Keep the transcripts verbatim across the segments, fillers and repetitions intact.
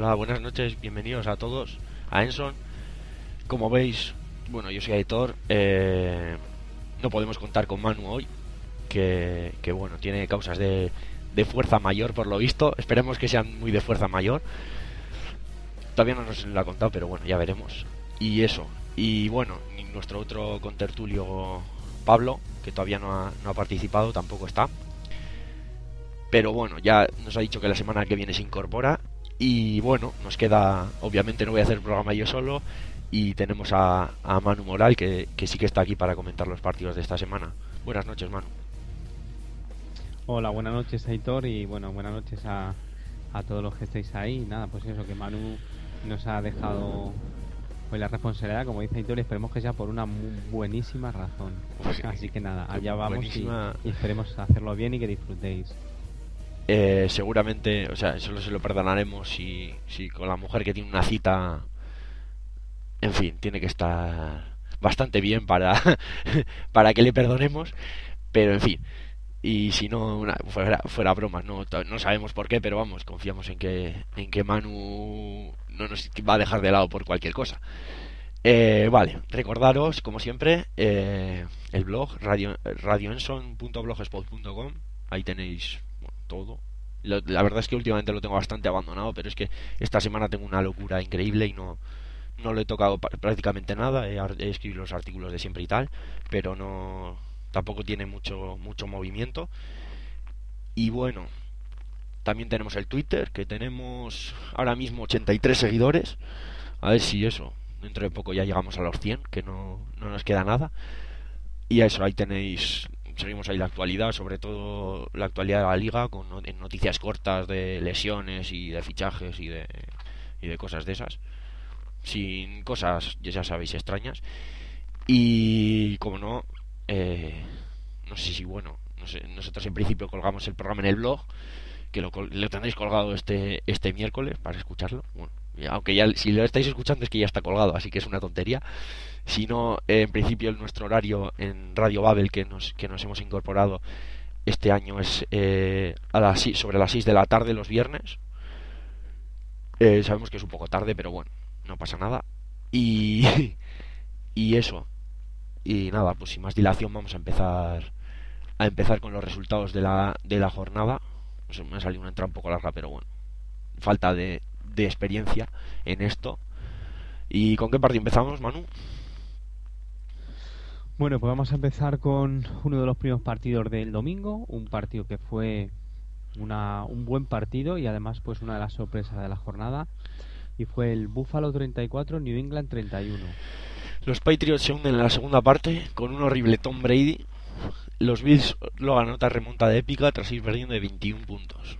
Hola, buenas noches, bienvenidos a todos a Enson. Como veis, bueno, yo soy Aitor. Eh, no podemos contar con Manu hoy, que, que bueno, tiene causas de, de fuerza mayor por lo visto. Esperemos que sean muy de fuerza mayor. Todavía no nos lo ha contado, pero bueno, ya veremos. Y eso, y bueno, nuestro otro contertulio Pablo, que todavía no ha, no ha participado, tampoco está. Pero bueno, ya nos ha dicho que la semana que viene se incorpora. Y bueno, nos queda, obviamente no voy a hacer el programa yo solo. Y tenemos a, a Manu Moral, que, que sí que está aquí para comentar los partidos de esta semana. Buenas noches, Manu. Hola, buenas noches, Aitor. Y bueno, buenas noches a, a todos los que estáis ahí. Nada, pues eso, que Manu nos ha dejado hoy la responsabilidad, como dice Aitor, y esperemos que sea por una muy buenísima razón. Así que nada, allá vamos buenísima... y, y esperemos hacerlo bien y que disfrutéis. Eh, seguramente, o sea, solo se lo perdonaremos si, si con la mujer que tiene una cita, en fin, tiene que estar bastante bien para, para que le perdonemos, pero en fin, y si no, una, fuera, fuera bromas, no, no sabemos por qué, pero vamos, confiamos en que, en que Manu no nos va a dejar de lado por cualquier cosa. Eh, vale, recordaros, como siempre, eh, el blog radio, radioenson punto blogspot punto com, ahí tenéis todo. La verdad es que últimamente lo tengo bastante abandonado, pero es que esta semana tengo una locura increíble y no, no le he tocado prácticamente nada. He, he escrito los artículos de siempre y tal, pero no, tampoco tiene mucho, mucho movimiento. Y bueno, también tenemos el Twitter, que tenemos ahora mismo ochenta y tres seguidores. A ver si eso, dentro de poco ya llegamos a los cien, que no, no nos queda nada. Y a eso, ahí tenéis, seguimos ahí la actualidad, sobre todo la actualidad de la liga, con noticias cortas de lesiones y de fichajes y de, y de cosas de esas, sin cosas, ya sabéis, extrañas. Y como no, eh, no sé si bueno, no sé, nosotros en principio colgamos el programa en el blog, que lo, lo tendréis colgado este este miércoles para escucharlo. Bueno, aunque ya si lo estáis escuchando es que ya está colgado, así que es una tontería. Si no, eh, en principio nuestro horario en Radio Babel, que nos que nos hemos incorporado este año, es eh, a las sobre las seis de la tarde los viernes. Eh, sabemos que es un poco tarde, pero bueno, no pasa nada. Y y eso. Y nada, pues sin más dilación vamos a empezar a empezar con los resultados de la de la jornada. No sé, me ha salido una entrada un poco larga, pero bueno, falta de, de experiencia en esto. ¿Y con qué partido empezamos, Manu? Bueno, pues vamos a empezar con uno de los primeros partidos del domingo, un partido que fue una, un buen partido y además pues una de las sorpresas de la jornada, y fue el Buffalo treinta y cuatro, New England treinta y uno. Los Patriots se hunden en la segunda parte con un horrible Tom Brady. Los Bills logran otra remontada épica tras ir perdiendo de veintiún puntos.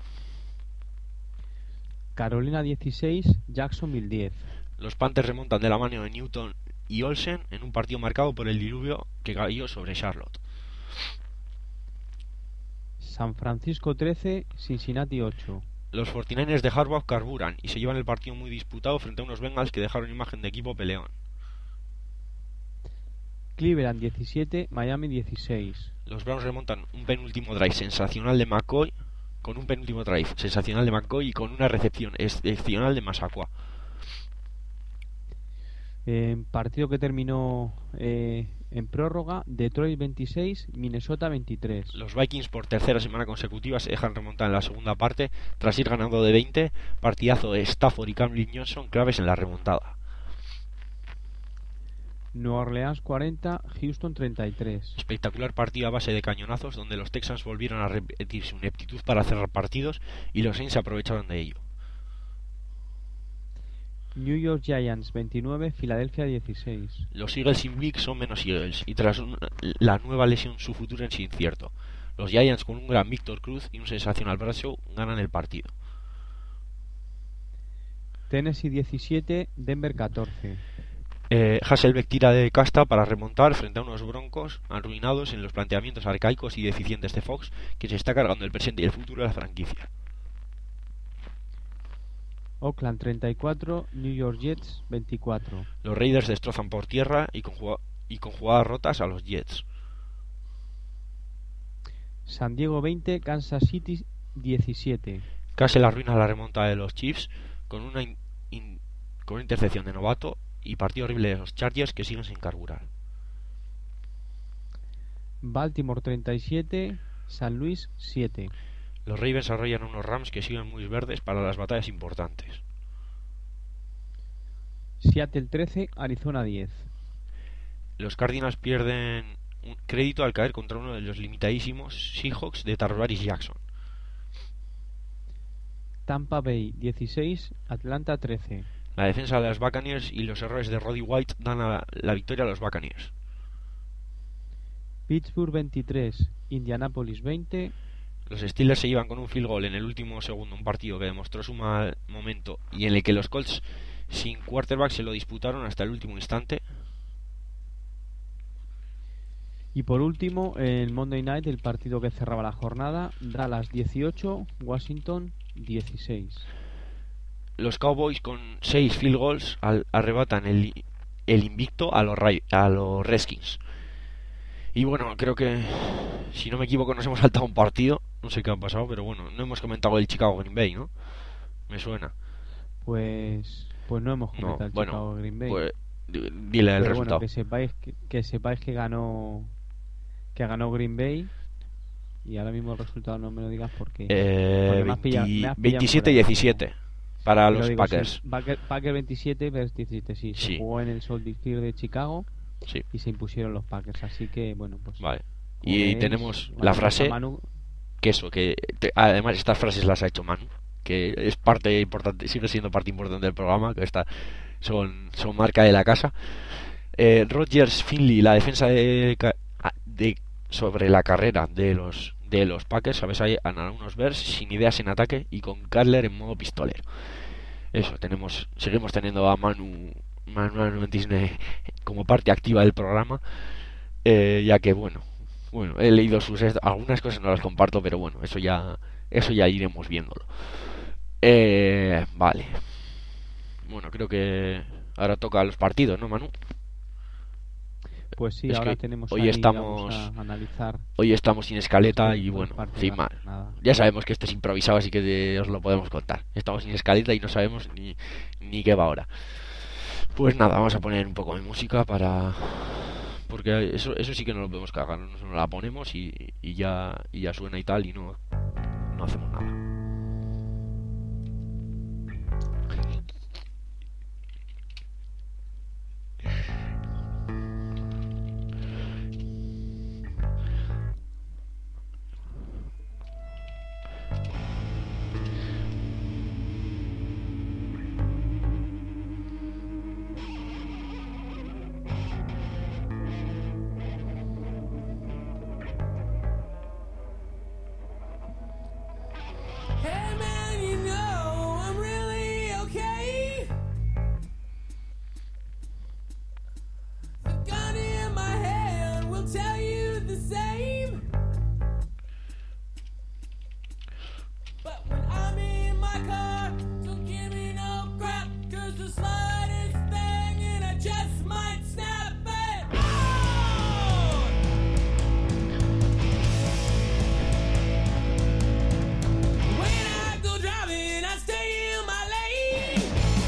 Carolina dieciséis, Jacksonville diez. Los Panthers remontan de la mano de Newton y Olsen en un partido marcado por el diluvio que cayó sobre Charlotte. San Francisco trece, Cincinnati ocho. Los cuarenta y nueve ers de Harbaugh carburan y se llevan el partido muy disputado frente a unos Bengals que dejaron imagen de equipo peleón. Cleveland diecisiete, Miami dieciséis. Los Browns remontan un penúltimo drive sensacional de McCoy, con un penúltimo drive sensacional de McCoy y con una recepción excepcional de Massaquoi. Eh, partido que terminó eh, en prórroga, Detroit veintiséis, Minnesota veintitrés. Los Vikings por tercera semana consecutiva se dejan remontar en la segunda parte tras ir ganando de veinte. Partidazo de Stafford y Cam Johnson claves en la remontada. Nueva Orleans cuarenta, Houston treinta y tres. Espectacular partido a base de cañonazos donde los Texans volvieron a repetir su ineptitud para cerrar partidos y los Saints se aprovecharon de ello. New York Giants veintinueve, Filadelfia dieciséis. Los Eagles sin Vic son menos Eagles y tras una, la nueva lesión su futuro es incierto. Los Giants con un gran Víctor Cruz y un sensacional Bradshaw ganan el partido. Tennessee diecisiete, Denver catorce. Eh, Hasselbeck tira de casta para remontar frente a unos Broncos arruinados en los planteamientos arcaicos y deficientes de Fox, que se está cargando el presente y el futuro de la franquicia. Oakland treinta y cuatro, New York Jets veinticuatro. Los Raiders destrozan por tierra y con, jugada, y con jugadas rotas a los Jets. San Diego veinte, Kansas City diecisiete. Castle arruina la remontada de los Chiefs con una, in- in- con una intercepción de novato y partido horrible de los Chargers que siguen sin carburar. Baltimore treinta y siete, San Luis siete. Los Ravens arrollan a unos Rams que siguen muy verdes para las batallas importantes. Seattle trece, Arizona diez. Los Cardinals pierden un crédito al caer contra uno de los limitadísimos Seahawks de Tarvaris Jackson. Tampa Bay dieciséis, Atlanta trece. La defensa de los Buccaneers y los errores de Roddy White dan la, la victoria a los Buccaneers. Pittsburgh veintitrés, Indianapolis veinte. Los Steelers se llevan con un field goal en el último segundo, un partido que demostró su mal momento y en el que los Colts sin quarterback se lo disputaron hasta el último instante. Y por último, el Monday Night, el partido que cerraba la jornada, Dallas dieciocho, Washington dieciséis. Los Cowboys con seis field goals al, arrebatan el, el invicto a los, a los Redskins. Y bueno, creo que, si no me equivoco, nos hemos saltado un partido. No sé qué ha pasado, pero bueno, no hemos comentado el Chicago Green Bay, ¿no? Me suena. Pues pues no hemos comentado No, el bueno, Chicago Green Bay. Pues, dile el pero resultado. Bueno, que sepáis que, que sepáis que ganó que ganó Green Bay. Y ahora mismo el resultado no me lo digas porque, eh, porque me has pillado, me has pillado veintisiete diecisiete para Pero los digo, Packers. Sí, Packer, Packer veintisiete, Bears diecisiete, sí, se Sí. jugó en el Soldier Field de Chicago Sí. y se impusieron los Packers, así que bueno, pues Vale. como Y veis, tenemos bueno, la frase Manu, que eso, que te- además estas frases las ha hecho Manu, que es parte importante, sigue siendo parte importante del programa, que está, son, son marca de la casa. Eh, Rodgers Finley, la defensa de, ca- de sobre la carrera de los de los Packers, sabes, hay a unos Bears sin ideas en ataque y con Cutler en modo pistolero. Eso, tenemos, seguimos teniendo a Manu, Manu, Manu Disney como parte activa del programa, eh, ya que bueno, bueno, he leído sus algunas cosas, no las comparto, pero bueno, eso ya, eso ya iremos viéndolo. Eh, vale. Bueno, creo que ahora toca los partidos, ¿no, Manu? Pues sí, Es ahora que tenemos hoy ahí, estamos vamos a analizar. hoy estamos sin escaleta y los bueno, partidos, sin más. nada. Ya sabemos que esto es improvisado, así que de- os lo podemos contar. Estamos sin escaleta y no sabemos ni, ni qué va ahora. Pues nada, vamos a poner un poco de música para... Porque eso, eso sí que no lo podemos cagar, ¿no? Nos la ponemos y, y ya y ya suena y tal y no, no hacemos nada. Hey man, you know I'm really okay. The gun in my hand will tell you the same. But when I'm in my car, don't give me no crap, 'cause the slightest thing and I just might snap it. Oh! When I go driving, I stay in my lane.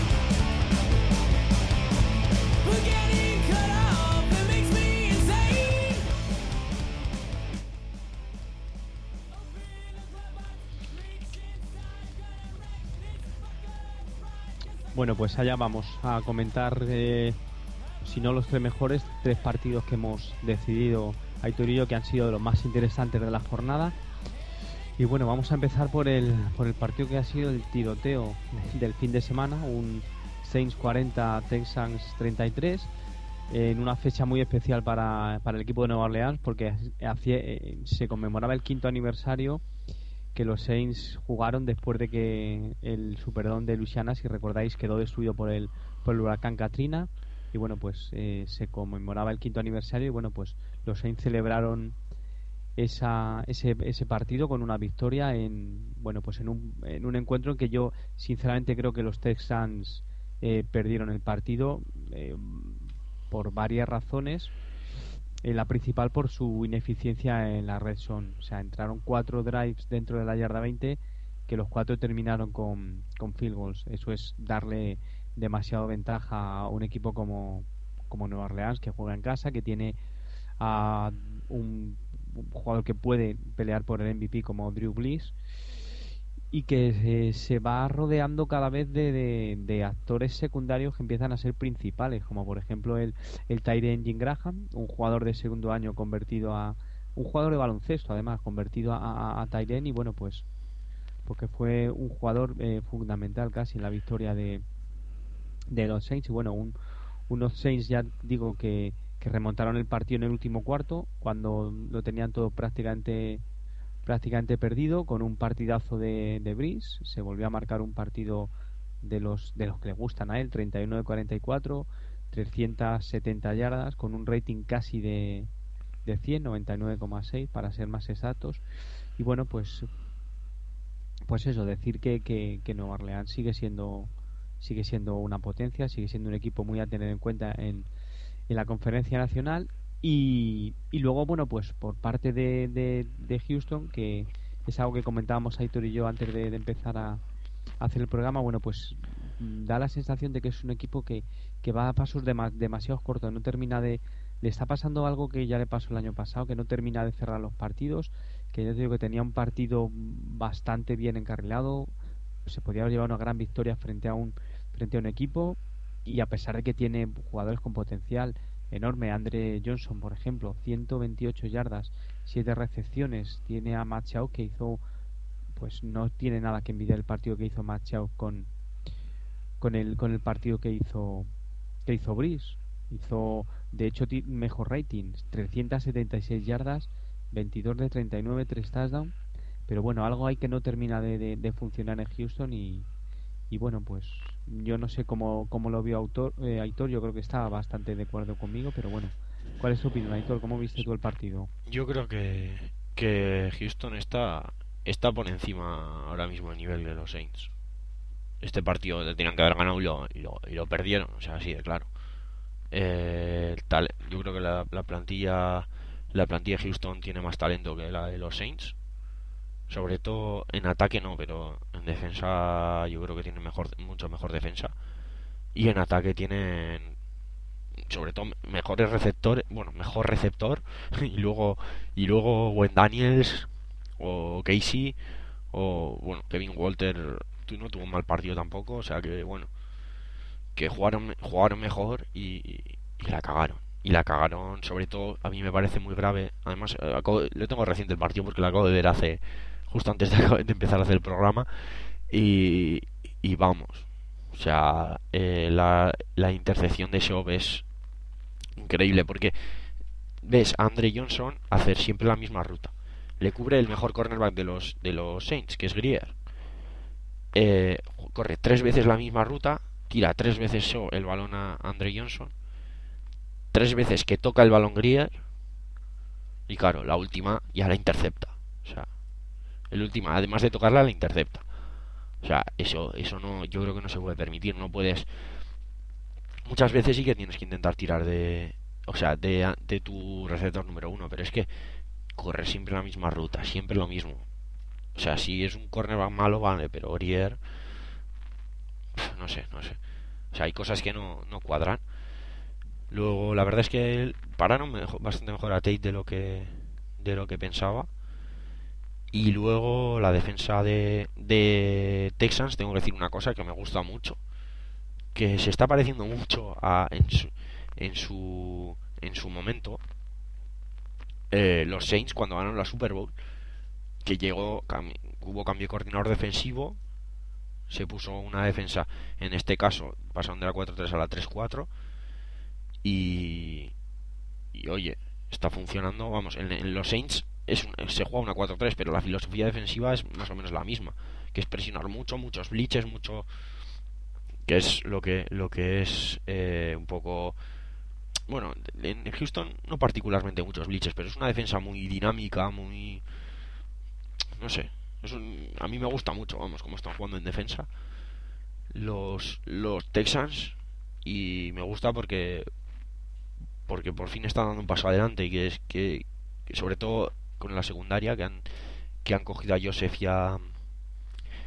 But getting cut off, it makes me insane. Open a club box, reach inside, gonna wreck this fucking pride. Bueno, pues allá vamos a comentar, eh, si no los tres mejores, tres partidos que hemos decidido Aitor y yo que han sido de los más interesantes de la jornada. Y bueno, vamos a empezar por el, por el partido que ha sido el tiroteo del fin de semana, un Saints cuarenta, Texans treinta y tres, en una fecha muy especial para, para el equipo de Nueva Orleans, porque hacía, eh, se conmemoraba el quinto aniversario que los Saints jugaron después de que el Superdome de Louisiana, si recordáis, quedó destruido por el, por el huracán Katrina. Y bueno, pues eh, se conmemoraba el quinto aniversario y bueno, pues los Saints celebraron esa, ese, ese partido con una victoria en bueno pues en un, en un encuentro en que yo sinceramente creo que los Texans eh, perdieron el partido eh, por varias razones. Eh, la principal por su ineficiencia en la red zone, o sea, entraron cuatro drives dentro de la yarda veinte que los cuatro terminaron con, con field goals. Eso es darle demasiado ventaja a un equipo como, como Nueva Orleans, que juega en casa, que tiene a un, un jugador que puede pelear por el M V P como Drew Brees, y que se, se va rodeando cada vez de, de, de actores secundarios que empiezan a ser principales, como por ejemplo el, el tight end Jim Graham, un jugador de segundo año convertido a un jugador de baloncesto, además convertido a, a, a tight end, y bueno, pues porque fue un jugador eh, fundamental casi en la victoria de, de los Saints. Y bueno, un, unos Saints, ya digo, que, que remontaron el partido en el último cuarto, cuando lo tenían todo prácticamente prácticamente perdido, con un partidazo de, de Brees. Se volvió a marcar un partido de los de los que le gustan a él, treinta y uno de cuarenta y cuatro, trescientas setenta yardas, con un rating casi de, de cien, noventa y nueve coma seis para ser más exactos. Y bueno, pues pues eso, decir que, que, que Nueva Orleans sigue siendo sigue siendo una potencia, sigue siendo un equipo muy a tener en cuenta en, en la conferencia nacional. Y, y luego, bueno, pues por parte de, de, de Houston, que es algo que comentábamos Aitor y yo antes de, de empezar a, a hacer el programa, bueno, pues da la sensación de que es un equipo que, que va a pasos dema, demasiado cortos, no termina de... Le está pasando algo que ya le pasó el año pasado, que no termina de cerrar los partidos, que yo digo que tenía un partido bastante bien encarrilado, se podía haber llevado una gran victoria frente a un frente a un equipo, y a pesar de que tiene jugadores con potencial enorme, Andre Johnson, por ejemplo, ciento veintiocho yardas, siete recepciones, tiene a Matt Schaub, que hizo, pues no tiene nada que envidiar el partido que hizo Matt Schaub con con el con el partido que hizo que hizo Brees. Hizo, de hecho, t- mejor rating, trescientas setenta y seis yardas, veintidós de treinta y nueve, tres touchdowns. Pero bueno, algo hay que no termina de, de, de funcionar en Houston. Y, y bueno, pues yo no sé cómo, cómo lo vio Autor, eh, Aitor. Yo creo que está bastante de acuerdo conmigo, pero bueno, ¿cuál es tu opinión, Aitor? ¿Cómo viste tú el partido? Yo creo que, que Houston está, está por encima ahora mismo a nivel de los Saints. Este partido le tenían que haber ganado y lo, y lo, y lo perdieron, o sea, así de claro. Eh, tal, yo creo que la, la plantilla la plantilla de Houston tiene más talento que la de los Saints, sobre todo en ataque no, pero en defensa yo creo que tienen mejor, mucho mejor defensa, y en ataque tienen sobre todo mejores receptores, bueno, mejor receptor y luego y luego Wayne Daniels o Casey o bueno, Kevin Walter tú no tuvo un mal partido tampoco, o sea que bueno, que jugaron jugaron mejor y, y la cagaron. Y la cagaron, sobre todo, a mí me parece muy grave. Además, eh, acabo, lo tengo reciente el partido porque lo acabo de ver hace justo antes de, de empezar a hacer el programa. Y, y vamos, o sea, eh, la, la intercepción de Schaub es increíble porque ves a Andre Johnson hacer siempre la misma ruta. Le cubre el mejor cornerback de los de los Saints, que es Grier. Eh, corre tres veces la misma ruta, tira tres veces el balón a Andre Johnson, tres veces que toca el balón Grier, y claro, la última ya la intercepta. O sea, el último, además de tocarla, la intercepta. O sea, eso eso no, yo creo que no se puede permitir. No puedes. Muchas veces sí que tienes que intentar tirar de, o sea, de, de tu receptor número uno, pero es que corre siempre la misma ruta, siempre lo mismo. O sea, si es un cornerback malo, vale, pero Grier, no sé, no sé. O sea, hay cosas que no, no cuadran. Luego, la verdad es que pararon mejor, bastante mejor a Tate de lo que de lo que pensaba. Y luego la defensa de, de Texans, tengo que decir una cosa que me gusta mucho, que se está pareciendo mucho a en su en su, en su momento eh, los Saints cuando ganaron la Super Bowl, que llegó cam- hubo cambio de coordinador defensivo, se puso una defensa, en este caso pasaron de la cuatro tres a la tres cuatro. Y, y oye, está funcionando. Vamos, en, en los Saints es un, se juega una cuatro tres, pero la filosofía defensiva es más o menos la misma, que es presionar mucho, muchos blitzes, mucho, que es lo que lo que es eh, un poco, bueno, en Houston no particularmente muchos blitzes, pero es una defensa muy dinámica, muy, no sé, es un, a mí me gusta mucho, vamos, cómo están jugando en defensa los los Texans, y me gusta porque porque por fin están dando un paso adelante, y que es que, que sobre todo con la secundaria, que han que han cogido a Joseph y a,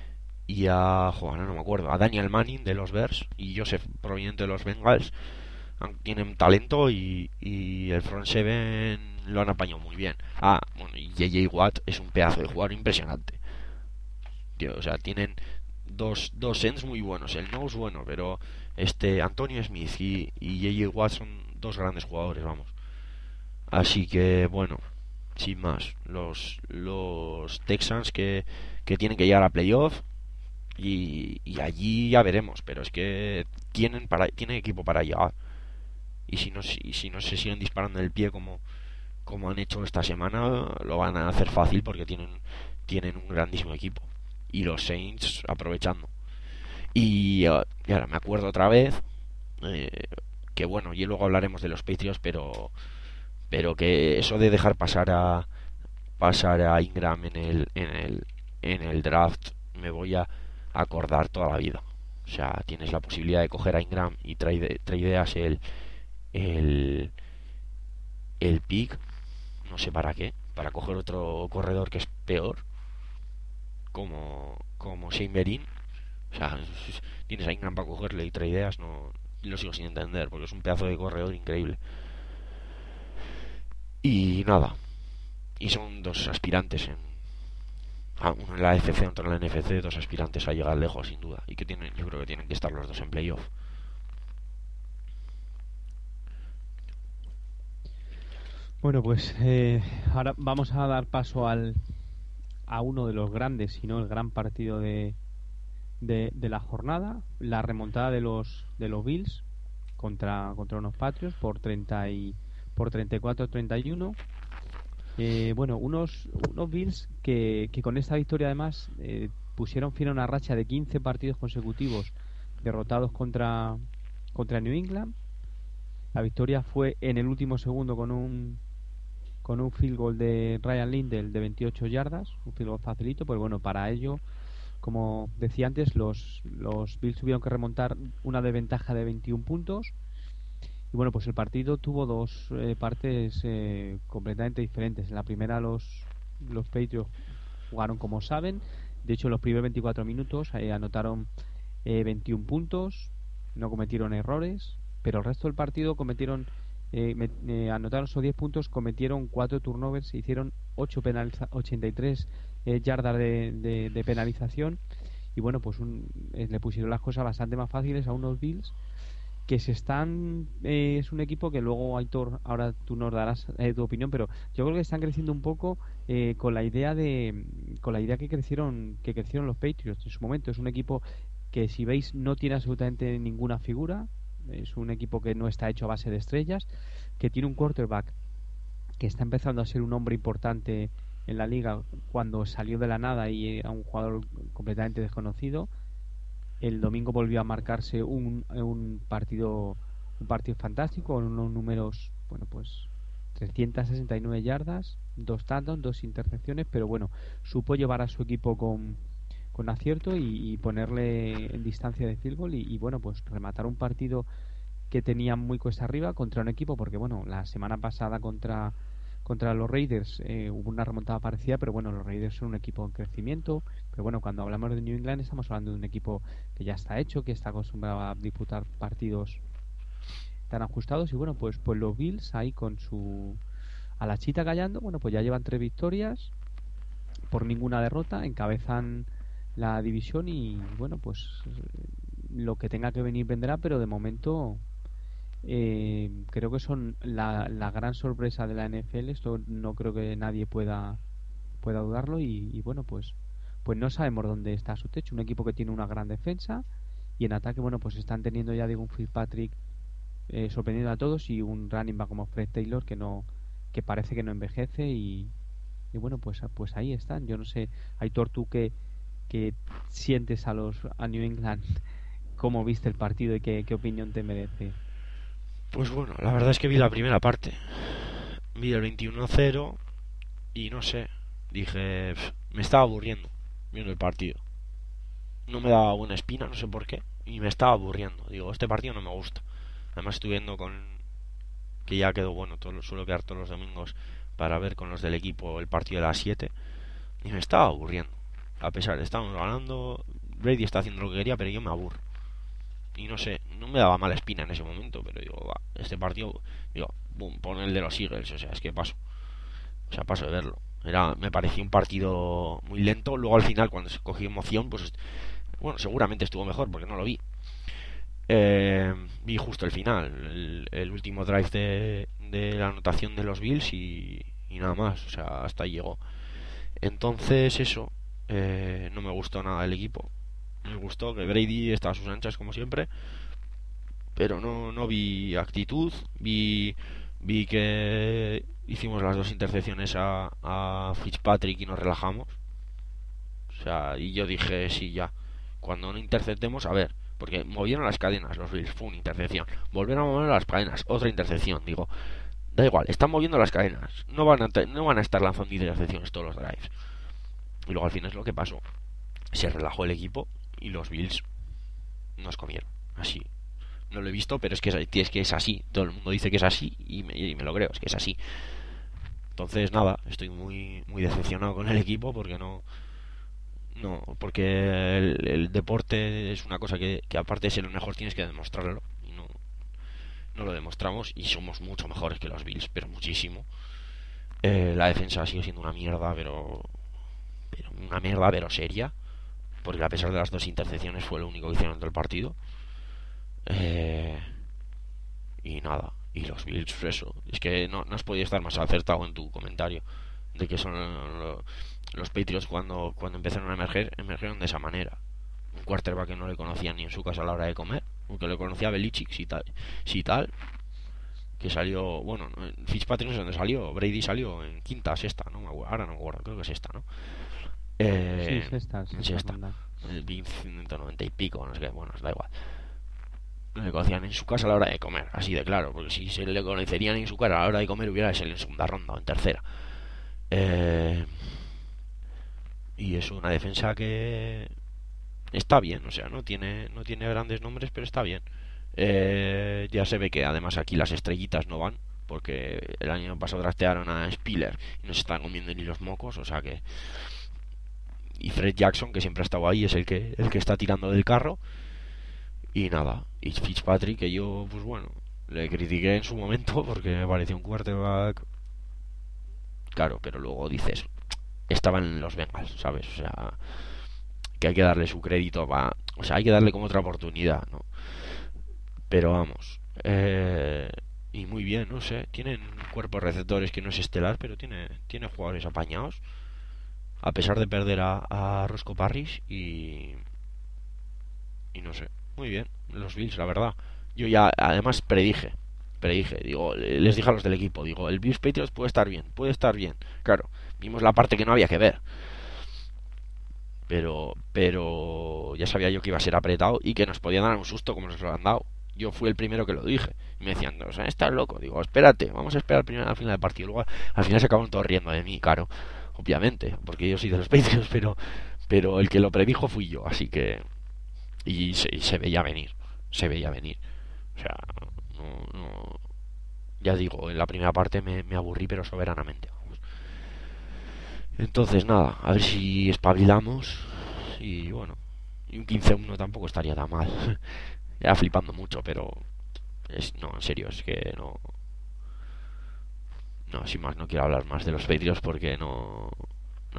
y a, joder, no me acuerdo, a Daniel Manning de los Bears y Joseph proveniente de los Bengals. Tienen talento y, y el front seven lo han apañado muy bien. Ah, bueno, y J J Watt es un pedazo de jugador impresionante. Tío, o sea, tienen dos, dos ends muy buenos. El nose bueno, pero este Antonio Smith y, y J J Watt son dos grandes jugadores, vamos. Así que, bueno, sin más, los, los Texans que, que tienen que llegar a playoff y, y allí ya veremos, pero es que tienen, para, tienen equipo para llegar. Y si no, si, si no se siguen disparando el pie como, como han hecho esta semana, lo van a hacer fácil porque tienen, tienen un grandísimo equipo. Y los Saints aprovechando. Y, uh, y ahora me acuerdo otra vez eh, que bueno, y luego hablaremos de los Patriots, pero pero que eso de dejar pasar a pasar a Ingram en el en el en el draft me voy a acordar toda la vida. O sea, tienes la posibilidad de coger a Ingram y trade, tradeas el el el pick, no sé para qué, para coger otro corredor que es peor, como como Shane Vereen. O sea, tienes a Ingram para cogerle y tradeas, no lo sigo sin entender porque es un pedazo de corredor increíble. Y nada, y son dos aspirantes en ah, uno en la A F C, otro en la N F C, dos aspirantes a llegar lejos sin duda, y que tienen, yo creo que tienen que estar los dos en playoff. Bueno, pues eh, ahora vamos a dar paso al a uno de los grandes, si no el gran partido de, de, de la jornada, la remontada de los de los Bills contra contra unos Patriots por treinta y por treinta y cuatro a treinta y uno. Eh, bueno, unos unos Bills que, que con esta victoria además eh, pusieron fin a una racha de quince partidos consecutivos derrotados contra contra New England. La victoria fue en el último segundo con un con un field goal de Ryan Lindell de veintiocho yardas, un field goal facilito, pues bueno, para ello, como decía antes, los, los Bills tuvieron que remontar una desventaja de veintiún puntos. Y bueno, pues el partido tuvo dos eh, partes eh, completamente diferentes. En la primera los, los Patriots jugaron como saben. De hecho, en los primeros veinticuatro minutos eh, anotaron eh, veintiún puntos, no cometieron errores, pero el resto del partido cometieron eh, me, eh, anotaron esos diez puntos, cometieron cuatro turnovers, hicieron ocho penaliza- ochenta y tres eh, yardas de, de, de penalización. Y bueno, pues un, eh, le pusieron las cosas bastante más fáciles a unos Bills que se están eh, es un equipo que luego, Aitor, ahora tú nos darás eh, tu opinión, pero yo creo que están creciendo un poco eh, con la idea de con la idea que crecieron que crecieron los Patriots en su momento. Es un equipo que, si veis, no tiene absolutamente ninguna figura. Es un equipo que no está hecho a base de estrellas, que tiene un quarterback que está empezando a ser un hombre importante en la liga cuando salió de la nada y era un jugador completamente desconocido. El domingo volvió a marcarse un, un partido un partido fantástico con unos números, bueno, pues trescientas sesenta y nueve yardas, dos touchdowns, dos intercepciones, pero bueno, supo llevar a su equipo con, con acierto y, y ponerle en distancia de field goal y, y bueno, pues rematar un partido que tenía muy cuesta arriba contra un equipo, porque bueno, la semana pasada contra contra los Raiders eh, hubo una remontada parecida, pero bueno, los Raiders son un equipo en crecimiento. Pero bueno, cuando hablamos de New England estamos hablando de un equipo que ya está hecho, que está acostumbrado a disputar partidos tan ajustados. Y bueno, pues pues los Bills ahí con su a la chita callando, bueno, pues ya llevan tres victorias por ninguna derrota, encabezan la división y bueno, pues lo que tenga que venir vendrá, pero de momento eh, creo que son la, la gran sorpresa de la N F L. Esto no creo que nadie pueda pueda dudarlo y, y bueno, pues pues no sabemos dónde está su techo. Un equipo que tiene una gran defensa y en ataque, bueno, pues están teniendo ya, digo, un Fitzpatrick eh, sorprendiendo a todos y un running back como Fred Taylor que no que parece que no envejece y, y bueno, pues pues ahí están. Yo no sé, Aitor, tú que que sientes a los a New England, cómo viste el partido y qué, qué opinión te merece. Pues bueno, la verdad es que vi la primera parte, vi el veintiuno a cero y no sé, dije, pff, me estaba aburriendo viendo el partido. No me daba buena espina, no sé por qué, y me estaba aburriendo. Digo, este partido no me gusta. Además estuve viendo con que ya quedó bueno, todo, suelo quedar todos los domingos para ver con los del equipo el partido de las siete y me estaba aburriendo. A pesar de estábamos ganando, Brady está haciendo lo que quería, pero yo me aburro. Y no sé, no me daba mala espina en ese momento, pero digo, va, este partido, digo, boom, pon el de los Eagles, o sea, es que paso. O sea, paso de verlo. Era, me pareció un partido muy lento. Luego al final, cuando se cogió emoción, pues bueno, seguramente estuvo mejor porque no lo vi. Eh, vi justo el final, el, el último drive de, de la anotación de los Bills y, y nada más. O sea, hasta ahí llegó. Entonces eso, eh, no me gustó nada el equipo. Me gustó que Brady estaba a sus anchas como siempre, pero no, no vi actitud. Vi, vi que hicimos las dos intercepciones a, a Fitzpatrick y nos relajamos. O sea, y yo dije, sí, ya. Cuando no interceptemos, a ver, porque movieron las cadenas los Bills, fue una intercepción. Volvieron a mover las cadenas, otra intercepción. Digo, da igual, están moviendo las cadenas. No van a, no van a estar lanzando intercepciones todos los drives. Y luego al final es lo que pasó. Se relajó el equipo y los Bills nos comieron. Así. No lo he visto, pero es que es, es que es así. Todo el mundo dice que es así y me, y me lo creo, es que es así. Entonces nada, estoy muy muy decepcionado con el equipo porque no no porque el, el deporte es una cosa que, que aparte de ser lo mejor tienes que demostrarlo y no no lo demostramos y somos mucho mejores que los Bills, pero muchísimo. Eh, la defensa sigue siendo una mierda, pero pero una mierda pero seria, porque a pesar de las dos intercepciones fue lo único que hicieron del partido. Eh, y nada, y los Bills, eso, es que no, no has podido estar más acertado en tu comentario de que son los, los Patriots cuando, cuando empezaron a emerger, emergieron de esa manera. Un quarterback que no le conocían ni en su casa a la hora de comer, aunque le conocía a Belichick, si tal, si tal, que salió, bueno, Fitzpatrick no sé dónde salió, Brady salió en quinta, sexta, no me acuerdo, ahora no me acuerdo, creo que sexta, ¿no? Eh, sí, sexta, sexta, sexta, ronda. el ciento noventa y pico, no sé qué, bueno, da igual. No le conocían en su casa a la hora de comer, así de claro, porque si se le conocerían en su cara a la hora de comer hubiera salido en segunda ronda o en tercera. Eh, y es una defensa que está bien, o sea, no tiene no tiene grandes nombres, pero está bien. Eh, ya se ve que además aquí las estrellitas no van, porque el año pasado draftearon a Spiller y no se están comiendo ni los mocos, o sea que. Y Fred Jackson, que siempre ha estado ahí, es el que el que está tirando del carro. Y nada, y Fitzpatrick, que yo, pues bueno, le critiqué en su momento porque me pareció un quarterback claro, pero luego dices, estaban en los Bengals, ¿sabes? O sea, que hay que darle su crédito, va, o sea, hay que darle como otra oportunidad, ¿no? Pero vamos, eh, y muy bien, no sé, tienen un cuerpo de receptores que no es estelar, pero tiene, tiene jugadores apañados, a pesar de perder a, a Roscoe Parrish y y no sé, muy bien, los Bills, la verdad. Yo ya, además, predije, predije, digo, les dije a los del equipo, digo, el Bills Patriots puede estar bien, puede estar bien. Claro, vimos la parte que no había que ver. Pero, pero ya sabía yo que iba a ser apretado y que nos podían dar un susto como nos lo han dado. Yo fui el primero que lo dije. Y me decían, o sea, estás loco. Digo, espérate, vamos a esperar primero al final del partido. Luego, al final se acabaron todos riendo de mí, claro. Obviamente, porque yo soy de los Patriots, pero, pero el que lo predijo fui yo, así que. Y se, y se veía venir, se veía venir. O sea, no, no, ya digo, en la primera parte me, me aburrí, pero soberanamente. Vamos. Entonces, nada, a ver si espabilamos. Y bueno, y un quince uno tampoco estaría tan mal. Ya flipando mucho, pero. Es, no, en serio, es que no. No, sin más, no quiero hablar más de los Patriots porque no. No.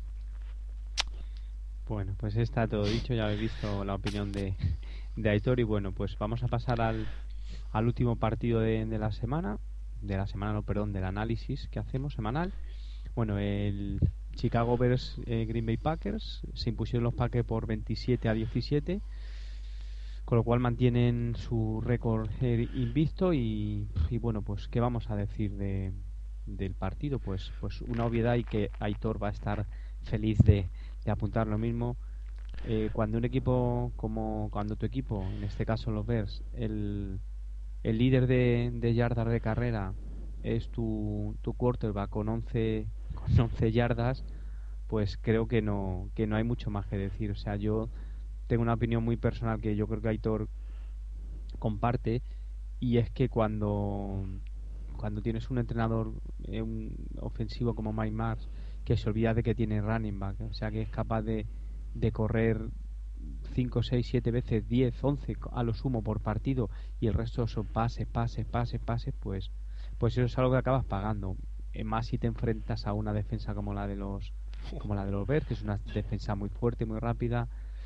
Bueno, pues está todo dicho, ya habéis visto la opinión de, de Aitor y bueno, pues vamos a pasar al, al último partido de, de la semana, de la semana, no, perdón, del análisis que hacemos semanal. Bueno, el Chicago Bears eh, Green Bay Packers se impusieron los Packers por veintisiete a diecisiete, con lo cual mantienen su récord eh, invicto y, y bueno, pues qué vamos a decir de, del partido, pues pues una obviedad y que Aitor va a estar feliz de de apuntar lo mismo. Eh, cuando un equipo como cuando tu equipo, en este caso los Bears, el, el líder de, de yardas de carrera es tu, tu quarterback con once con once yardas, pues creo que no que no hay mucho más que decir. O sea, yo tengo una opinión muy personal que yo creo que Aitor comparte, y es que cuando cuando tienes un entrenador eh, un ofensivo como Mike Mars, que se olvida de que tiene running back, o sea que es capaz de, de correr cinco, seis, siete veces, diez, once a lo sumo por partido y el resto son pases, pases, pases, pases, pues pues eso es algo que acabas pagando. Eh, más si te enfrentas a una defensa como la de los como la de los Bears, que es una defensa muy fuerte, muy rápida,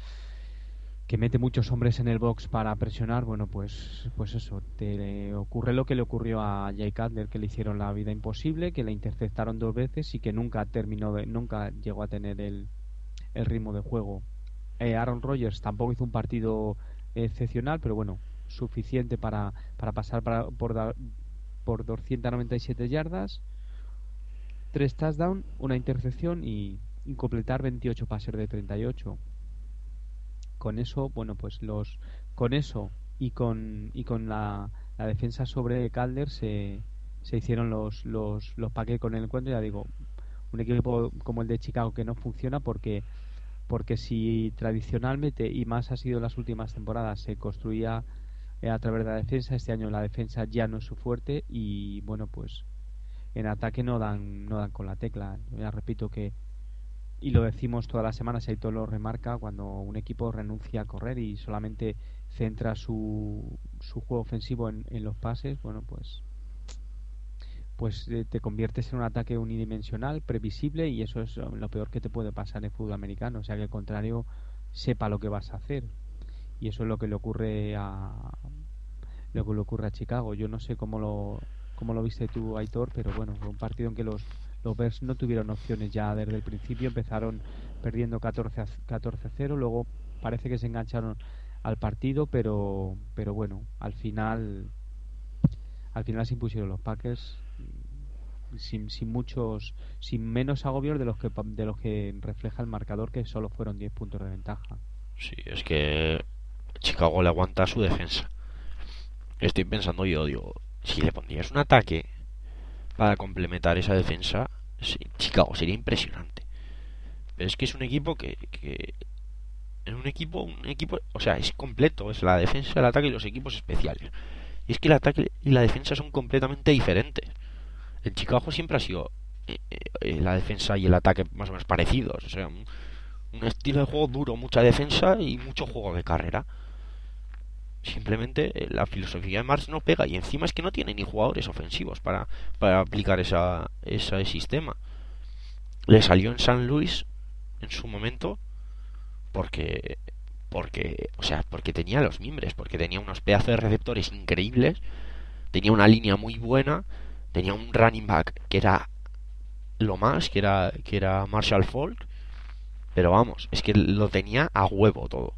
que mete muchos hombres en el box para presionar. Bueno, pues pues eso, te ocurre lo que le ocurrió a Jay Cutler, que le hicieron la vida imposible, que le interceptaron dos veces y que nunca terminó de, nunca llegó a tener el, el ritmo de juego. eh, Aaron Rodgers tampoco hizo un partido excepcional, pero bueno, suficiente para, para pasar para, por, da, por doscientas noventa y siete yardas, tres touchdowns, una intercepción y, y completar veintiocho pases de treinta y ocho. Con eso, bueno, pues los con eso y con y con la, la defensa sobre Calder se, se hicieron los, los, los Packers con el encuentro. Ya digo, un equipo como el de Chicago que no funciona porque porque si tradicionalmente, y más ha sido en las últimas temporadas, se construía eh, a través de la defensa, este año la defensa ya no es su fuerte y bueno, pues en ataque no dan no dan con la tecla. Ya repito que, y lo decimos todas las semanas, y Aitor lo remarca, cuando un equipo renuncia a correr y solamente centra su, su juego ofensivo en, en los pases, bueno, pues pues eh, te conviertes en un ataque unidimensional, previsible, y eso es lo peor que te puede pasar en el fútbol americano. O sea, que el contrario sepa lo que vas a hacer, y eso es lo que le ocurre a lo que le ocurre a Chicago. Yo no sé cómo lo cómo lo viste tú, Aitor, pero bueno, fue un partido en que los los Bears no tuvieron opciones ya desde el principio. Empezaron perdiendo catorce a cero, luego parece que se engancharon al partido, pero pero bueno, al final al final se impusieron los Packers sin, sin muchos sin menos agobios de los que de los que refleja el marcador, que solo fueron diez puntos de ventaja. Sí, es que Chicago le aguanta a su defensa. Estoy pensando yo, digo, si le pondrías un ataque para complementar esa defensa, sí, Chicago sería impresionante. Pero es que es un equipo que, que en un equipo, un equipo, o sea, es completo, es la defensa, el ataque y los equipos especiales. Y es que el ataque y la defensa son completamente diferentes. En Chicago siempre ha sido eh, eh, la defensa y el ataque más o menos parecidos, o sea, un, un estilo de juego duro, mucha defensa y mucho juego de carrera. Simplemente eh, la filosofía de Mars no pega, y encima es que no tiene ni jugadores ofensivos para, para aplicar esa, ese sistema. Le salió en San Luis en su momento porque porque o sea porque tenía los mimbres, porque tenía unos pedazos de receptores increíbles, tenía una línea muy buena, tenía un running back que era lo más, que era que era Marshall Faulk, pero vamos, es que lo tenía a huevo todo.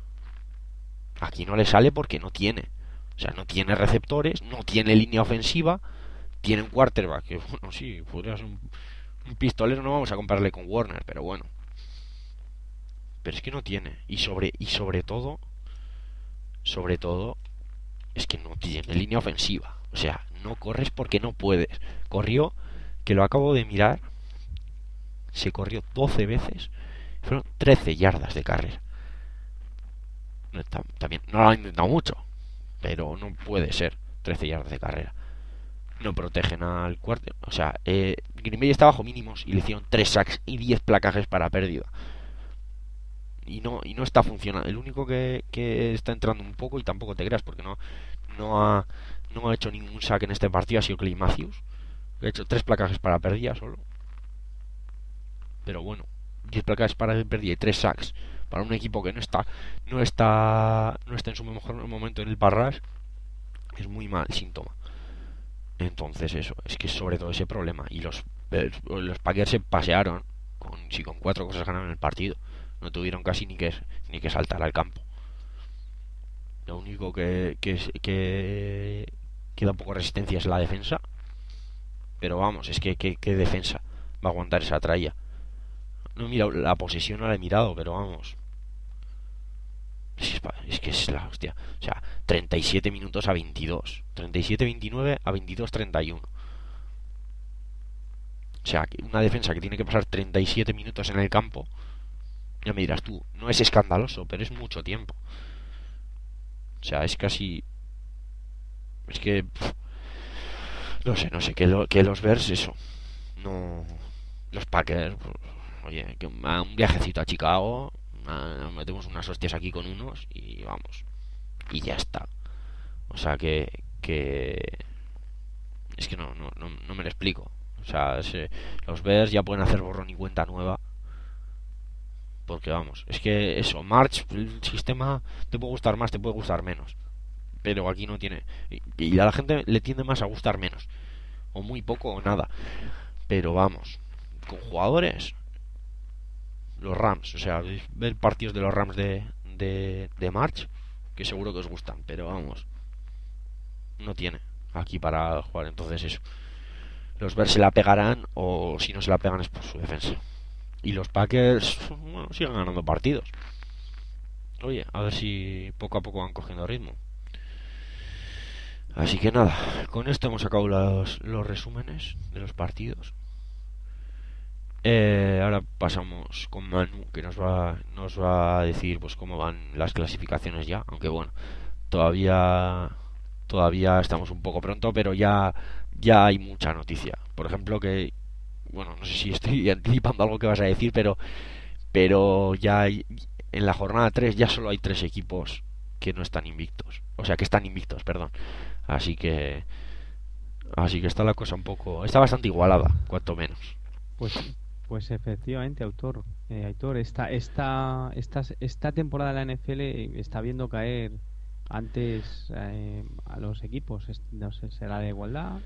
Aquí no le sale porque no tiene, o sea, no tiene receptores, no tiene línea ofensiva, tiene un quarterback que, bueno, sí, podría ser un, un pistolero, no vamos a compararle con Warner, pero bueno, pero es que no tiene, y sobre y sobre todo sobre todo es que no tiene línea ofensiva. O sea, no corres porque no puedes. Corrió, que lo acabo de mirar, se corrió doce veces, fueron trece yardas de carrera. También no lo han intentado mucho, pero no puede ser trece yardas de carrera. No protegen al cuarto. O sea, eh, Green Bay está bajo mínimos y le hicieron tres sacks y diez placajes para pérdida. Y no y no está funcionando. El único que, que está entrando un poco, y tampoco te creas porque no no ha no ha hecho ningún sack en este partido, ha sido Clay Matthews, que ha hecho tres placajes para pérdida solo. Pero bueno, diez placajes para pérdida y tres sacks para un equipo que no está no está no está en su mejor momento en el parras, es muy mal síntoma. Entonces eso, es que es sobre todo ese problema. Y los los Packers se pasearon con si con cuatro cosas ganaron el partido. No tuvieron casi ni que ni que saltar al campo. Lo único que que, que que da un poco de resistencia es la defensa. Pero vamos, es que qué defensa va a aguantar esa tralla. No he mirado la posesión, no la he mirado, pero vamos, es, es que es la hostia. O sea, treinta y siete minutos a veintidós, treinta y siete veintinueve a veintidós treinta y uno. O sea, una defensa que tiene que pasar treinta y siete minutos en el campo. Ya me dirás tú, no es escandaloso, pero es mucho tiempo. O sea, es casi... Es que... Pff, no sé, no sé, que, lo, que los Bears, eso. No... Los Packers, pues, oye, que un, un viajecito a Chicago, Ah, nos metemos unas hostias aquí con unos y vamos. Y ya está. O sea que... que es que no, no, no, no me lo explico. O sea, se, los Bears ya pueden hacer borrón y cuenta nueva. Porque vamos, es que eso, March, el sistema te puede gustar más, te puede gustar menos. Pero aquí no tiene... Y, y a la gente le tiende más a gustar menos. O muy poco o nada. Pero vamos, con jugadores... Los Rams, o sea, ver partidos de los Rams de, de, de March, que seguro que os gustan. Pero vamos, no tiene aquí para jugar. Entonces eso, los Bears se la pegarán, o si no se la pegan es por su defensa. Y los Packers, bueno, siguen ganando partidos. Oye, a ver si poco a poco van cogiendo ritmo. Así que nada, con esto hemos sacado los, los resúmenes de los partidos. Eh, ahora pasamos con Manu, que nos va, nos va a decir pues cómo van las clasificaciones ya. Aunque bueno, todavía todavía estamos un poco pronto, pero ya ya hay mucha noticia. Por ejemplo que, bueno, no sé si estoy anticipando algo que vas a decir, pero pero ya hay, en la jornada tres ya solo hay tres equipos que no están invictos, o sea que están invictos, perdón. Así que así que está la cosa un poco, está bastante igualada, cuanto menos. Pues, pues efectivamente, autor, eh, Aitor, esta, esta, esta, esta temporada de la N F L está viendo caer antes eh, a los equipos. Es- No sé, será la igualdad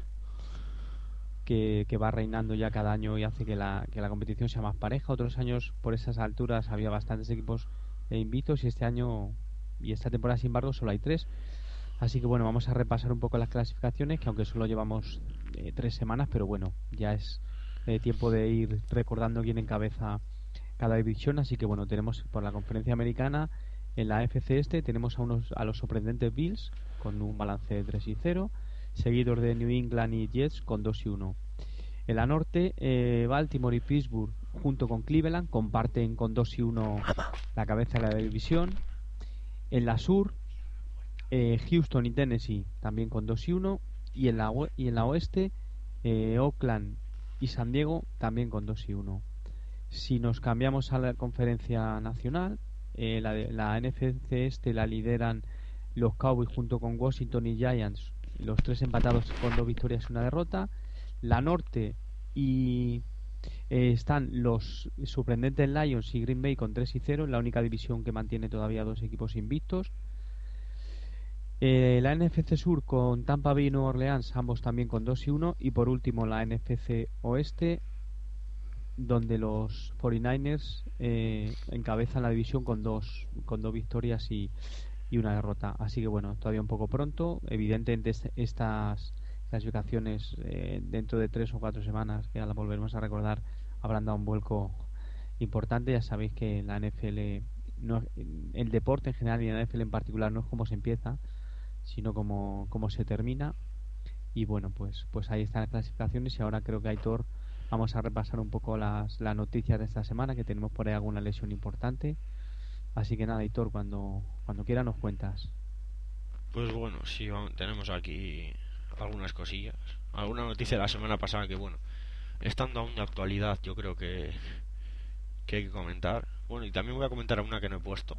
que, que va reinando ya cada año y hace que la, que la competición sea más pareja. Otros años por esas alturas había bastantes equipos eh, invictos y este año y esta temporada, sin embargo, solo hay tres. Así que bueno, vamos a repasar un poco las clasificaciones, que aunque solo llevamos eh, tres semanas, pero bueno, ya es eh, tiempo de ir recordando quién encabeza cada división. Así que bueno, tenemos por la conferencia americana, en la A F C este, tenemos a unos a los sorprendentes Bills con un balance de tres y cero, seguidos de New England y Jets con dos y uno. En la norte, eh, Baltimore y Pittsburgh junto con Cleveland comparten con dos y uno la cabeza de la división. En la sur, eh, Houston y Tennessee también con dos y uno. Y en la, oe- y en la oeste, eh, Oakland y San Diego también con dos y uno. Si nos cambiamos a la conferencia nacional, eh, la, de- la N F C este la lideran los Cowboys junto con Washington y Giants, los tres empatados con dos victorias y una derrota. La norte y eh, están los sorprendentes Lions y Green Bay con tres y cero, la única división que mantiene todavía dos equipos invictos. Eh, la N F C Sur con Tampa Bay y Nueva Orleans, ambos también con dos y uno. Y por último la N F C Oeste, donde los cuarenta y nueve ers eh, encabezan la división con dos, con dos victorias y, y una derrota. Así que bueno, todavía un poco pronto. Evidentemente est- estas clasificaciones eh, dentro de tres o cuatro semanas, que ya las volveremos a recordar, habrán dado un vuelco importante. Ya sabéis que la N F L, no, el deporte en general y la N F L en particular, no es como se empieza, sino como, como se termina. Y bueno, pues pues ahí están las clasificaciones. Y ahora creo que, Aitor, vamos a repasar un poco las, las noticias de esta semana, que tenemos por ahí alguna lesión importante. Así que nada, Aitor, cuando, cuando quiera nos cuentas. Pues bueno, sí, vamos- tenemos aquí algunas cosillas. Alguna noticia de la semana pasada que, bueno, estando aún de actualidad, yo creo que, que hay que comentar. Bueno, y también voy a comentar una que no he puesto.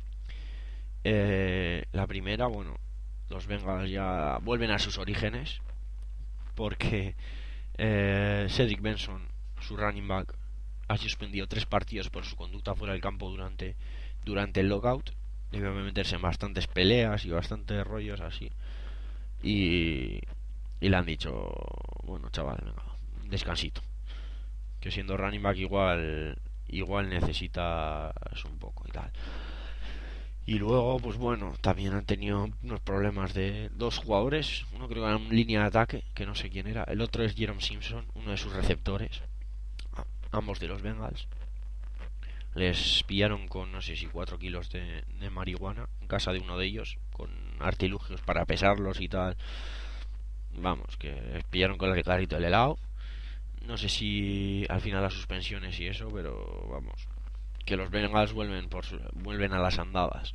Eh, la primera, bueno, los Bengals ya vuelven a sus orígenes, porque eh, Cedric Benson, su running back, ha suspendido tres partidos por su conducta fuera del campo durante, durante el lockout. Debe meterse en bastantes peleas y bastantes rollos así. Y, y le han dicho, bueno, chaval, venga, descansito. Que siendo running back igual igual necesitas un poco y tal. Y luego, pues bueno, también han tenido unos problemas de dos jugadores. Uno creo que era en línea de ataque, que no sé quién era. El otro es Jerome Simpson, uno de sus receptores, a- ambos de los Bengals. Les pillaron con no sé si cuatro kilos de, de marihuana en casa de uno de ellos, con artilugios para pesarlos y tal. Vamos, que les pillaron con el carrito del helado. No sé si al final las suspensiones y eso, pero vamos, que los Bengals vuelven por su- vuelven a las andadas.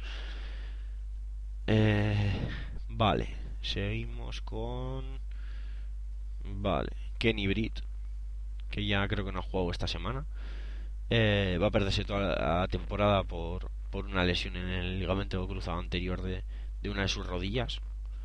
Eh, vale, seguimos con... Vale, Kenny Britt, que ya creo que no ha jugado esta semana. Eh, va a perderse toda la temporada por, por una lesión en el ligamento cruzado anterior de, de una de sus rodillas.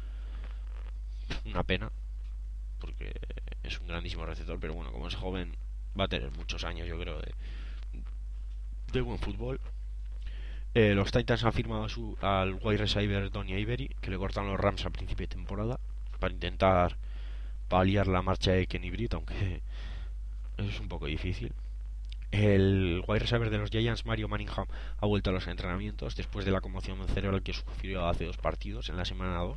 Una pena, porque es un grandísimo receptor, pero bueno, como es joven va a tener muchos años, yo creo, de, de buen fútbol. Eh, los Titans han firmado a su, al wide receiver Donny Avery, que le cortan los Rams al principio de temporada para intentar paliar la marcha de Kenny Britt, aunque eso es un poco difícil. El wide receiver de los Giants, Mario Manningham, ha vuelto a los entrenamientos después de la conmoción cerebral que sufrió hace dos partidos, en la semana dos.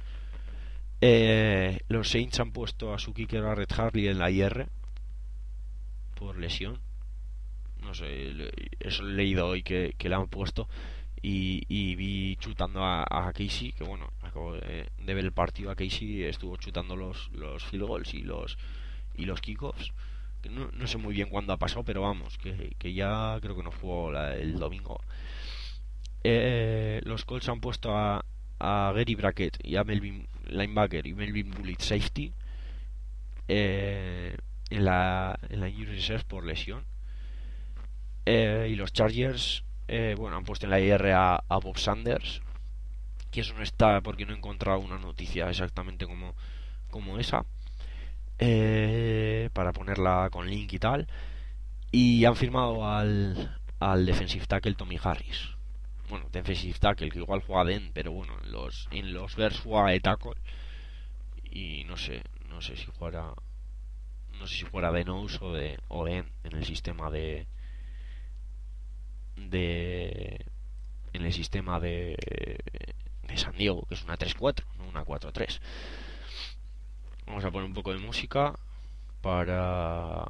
Eh, los Saints han puesto a su kicker Red Harley en la I R por lesión. No sé, eso lo he leído hoy que, que le han puesto. Y, y vi chutando a, a Casey, que bueno, acabo de, de ver el partido. A Casey estuvo chutando los, los field goals y los y los kickoffs. Que no, no sé muy bien cuándo ha pasado, pero vamos, que, que ya creo que no jugó la, el domingo. Eh, los Colts han puesto a, a Gary Brackett y a Melvin linebacker y Melvin Bullitt safety eh, en la en la injury reserve por lesión. Eh, y los Chargers, eh, bueno, han puesto en la I R a, a Bob Sanders, que eso no está porque no he encontrado una noticia exactamente como, como esa, eh, para ponerla con link y tal. Y han firmado al, al defensive tackle Tommy Harris. Bueno, defensive tackle, que igual juega de end, pero bueno, en los, en los Bears juega de tackle. Y no sé, no sé si fuera no sé si fuera de nose o de, o de end en el sistema de de en el sistema de de San Diego, que es una tres cuatro, no una cuatro tres. Vamos a poner un poco de música para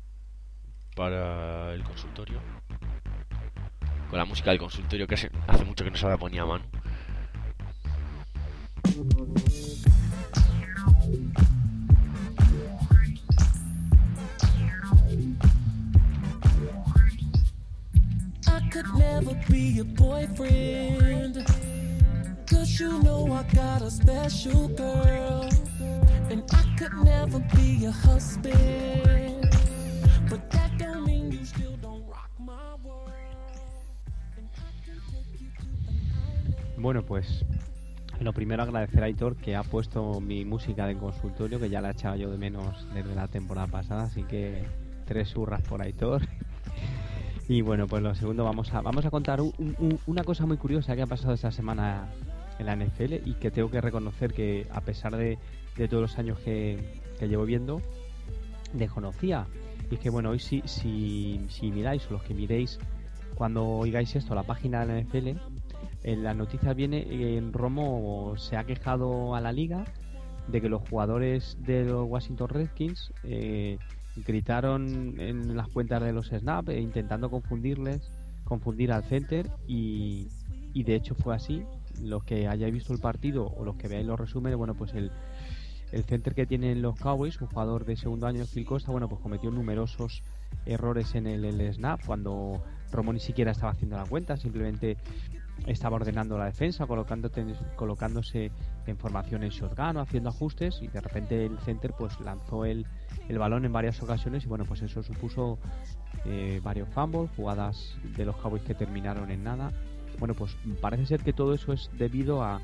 para el consultorio, con la música del consultorio, que hace mucho que no se la ponía a mano. I could never be your boyfriend, 'cause you know I got a special girl. And I could never be your husband, but that don't mean you still don't rock my world. And I can take you to an island. Bueno, pues lo primero agradecer a Aitor, que ha puesto mi música de consultorio, que ya la he echado yo de menos desde la temporada pasada, así que tres hurras por Aitor. Y bueno, pues lo segundo, vamos a vamos a contar un, un, una cosa muy curiosa que ha pasado esta semana en la N F L, y que tengo que reconocer que, a pesar de, de todos los años que, que llevo viendo, desconocía. Y es que bueno, hoy si, si, si miráis, o los que miréis cuando oigáis esto, la página de la N F L, en la noticia viene en Romo se ha quejado a la liga de que los jugadores de los Washington Redskins eh, gritaron en las cuentas de los Snap, eh, intentando confundirles, confundir al center, y, y de hecho fue así. Los que hayáis visto el partido o los que veáis los resúmenes, bueno, pues el, el center que tienen los Cowboys, un jugador de segundo año, Phil Costa, bueno, pues cometió numerosos errores en el, el snap, cuando Romo ni siquiera estaba haciendo la cuenta, simplemente estaba ordenando la defensa, colocándote, colocándose en formación en shotgun o haciendo ajustes, y de repente el center pues lanzó el, el balón en varias ocasiones, y bueno, pues eso supuso eh, varios fumbles, jugadas de los Cowboys que terminaron en nada. Bueno, pues parece ser que todo eso es debido a,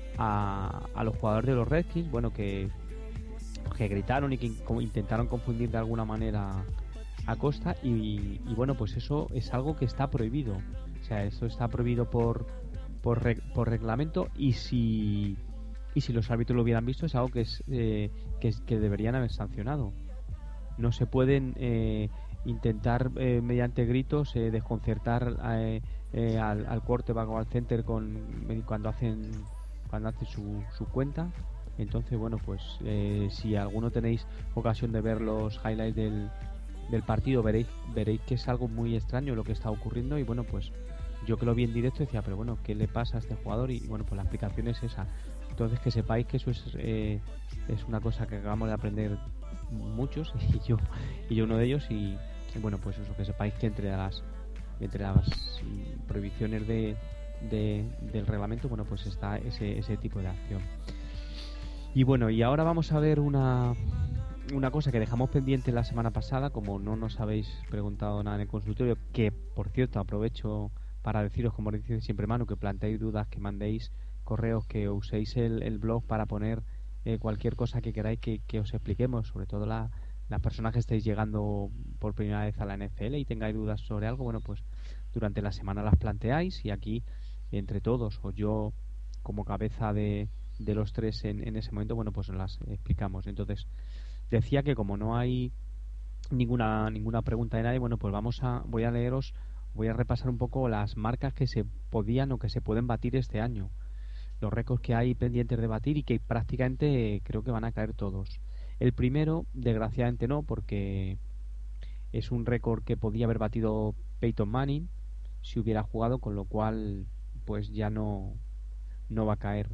a, a los jugadores de los Redskins, bueno, que, que gritaron y que intentaron confundir de alguna manera a Costa, y, y bueno, pues eso es algo que está prohibido. O sea, eso está prohibido por por, reg, por reglamento, y si y si los árbitros lo hubieran visto, es algo que es eh, que, que deberían haber sancionado. No se pueden eh, intentar eh, mediante gritos eh, desconcertar eh, eh, al, al quarterback o al center con cuando hacen cuando hacen su, su cuenta. Entonces, bueno, pues eh, si alguno tenéis ocasión de ver los highlights del, del partido, veréis veréis que es algo muy extraño lo que está ocurriendo. Y bueno, pues yo que lo vi en directo decía, pero bueno, ¿qué le pasa a este jugador? Y bueno, pues la explicación es esa. Entonces, que sepáis que eso es eh, es una cosa que acabamos de aprender muchos, y yo y yo uno de ellos. Y, y bueno, pues eso, que sepáis que entre las entre las prohibiciones de, de del reglamento, bueno, pues está ese ese tipo de acción. Y bueno, y ahora vamos a ver una una cosa que dejamos pendiente la semana pasada, como no nos habéis preguntado nada en el consultorio, que por cierto aprovecho para deciros, como dice siempre Manu, que planteéis dudas, que mandéis correos, que uséis el, el blog para poner eh, cualquier cosa que queráis que, que os expliquemos, sobre todo la, las personas que estáis llegando por primera vez a la N F L y tengáis dudas sobre algo, bueno, pues durante la semana las planteáis y aquí entre todos, o yo como cabeza de, de los tres en, en ese momento, bueno, pues las explicamos. Entonces, decía que como no hay ninguna ninguna pregunta de nadie, bueno, pues vamos a voy a leeros, voy a repasar un poco las marcas que se podían o que se pueden batir este año, los récords que hay pendientes de batir y que prácticamente creo que van a caer todos. El primero, desgraciadamente no, porque es un récord que podía haber batido Peyton Manning si hubiera jugado, con lo cual pues ya no no va a caer.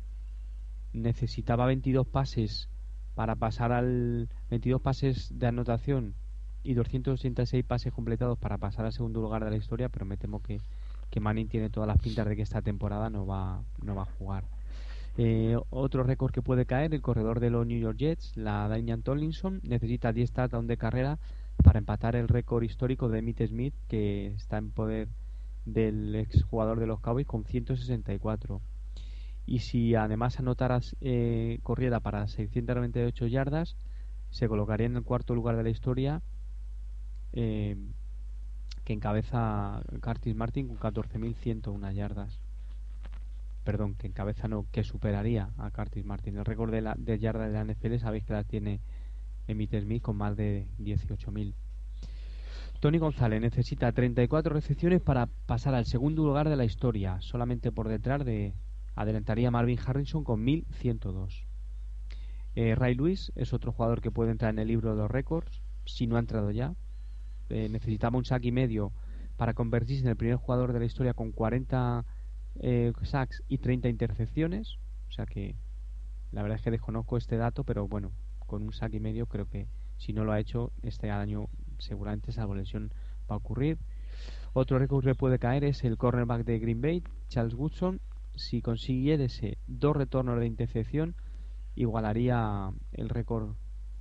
Necesitaba veintidós pases para pasar al veintidós pases de anotación y doscientos ochenta y seis pases completados para pasar al segundo lugar de la historia, pero me temo que, que Manning tiene todas las pintas de que esta temporada no va no va a jugar. Eh, otro récord que puede caer, el corredor de los New York Jets, la Damian Tomlinson, necesita diez touchdowns de carrera para empatar el récord histórico de Emmitt Smith, que está en poder del exjugador de los Cowboys, con ciento sesenta y cuatro. Y si además anotara eh, corriera para seiscientos noventa y ocho yardas, se colocaría en el cuarto lugar de la historia, eh, que encabeza Curtis Martin con catorce mil ciento uno yardas. Perdón, que encabeza no, que superaría a Curtis Martin. El récord de, la, de yardas de la N F L sabéis que la tiene Emmitt Smith con más de dieciocho mil. Tony González necesita treinta y cuatro recepciones para pasar al segundo lugar de la historia, solamente por detrás de adelantaría Marvin Harrison con mil ciento dos. eh, Ray Lewis es otro jugador que puede entrar en el libro de los récords si no ha entrado ya. Eh, necesitaba un sack y medio para convertirse en el primer jugador de la historia con cuarenta eh, sacks y treinta intercepciones, o sea que la verdad es que desconozco este dato, pero bueno, con un sack y medio creo que si no lo ha hecho este año seguramente salvo lesión va a ocurrir. Otro récord que puede caer es el cornerback de Green Bay, Charles Woodson. Si consiguiese dos retornos de intercepción, igualaría el récord,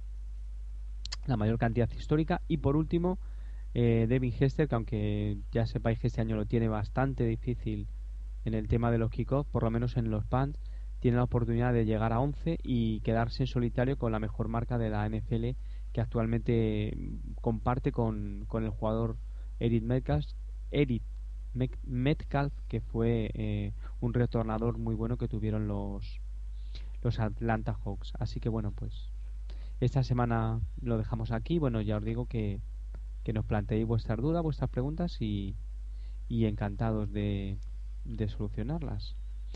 la mayor cantidad histórica. Y por último, eh, Devin Hester, que aunque ya sepáis que este año lo tiene bastante difícil en el tema de los kickoffs, por lo menos en los punts, tiene la oportunidad de llegar a once y quedarse en solitario con la mejor marca de la N F L, que actualmente comparte con, con el jugador Eric Metcalf, Eric Metcalf, que fue eh, un retornador muy bueno que tuvieron los los Atlanta Hawks. Así que bueno, pues esta semana lo dejamos aquí. Bueno, ya os digo que, que nos planteéis vuestras dudas, vuestras preguntas y, y encantados de, de solucionarlas.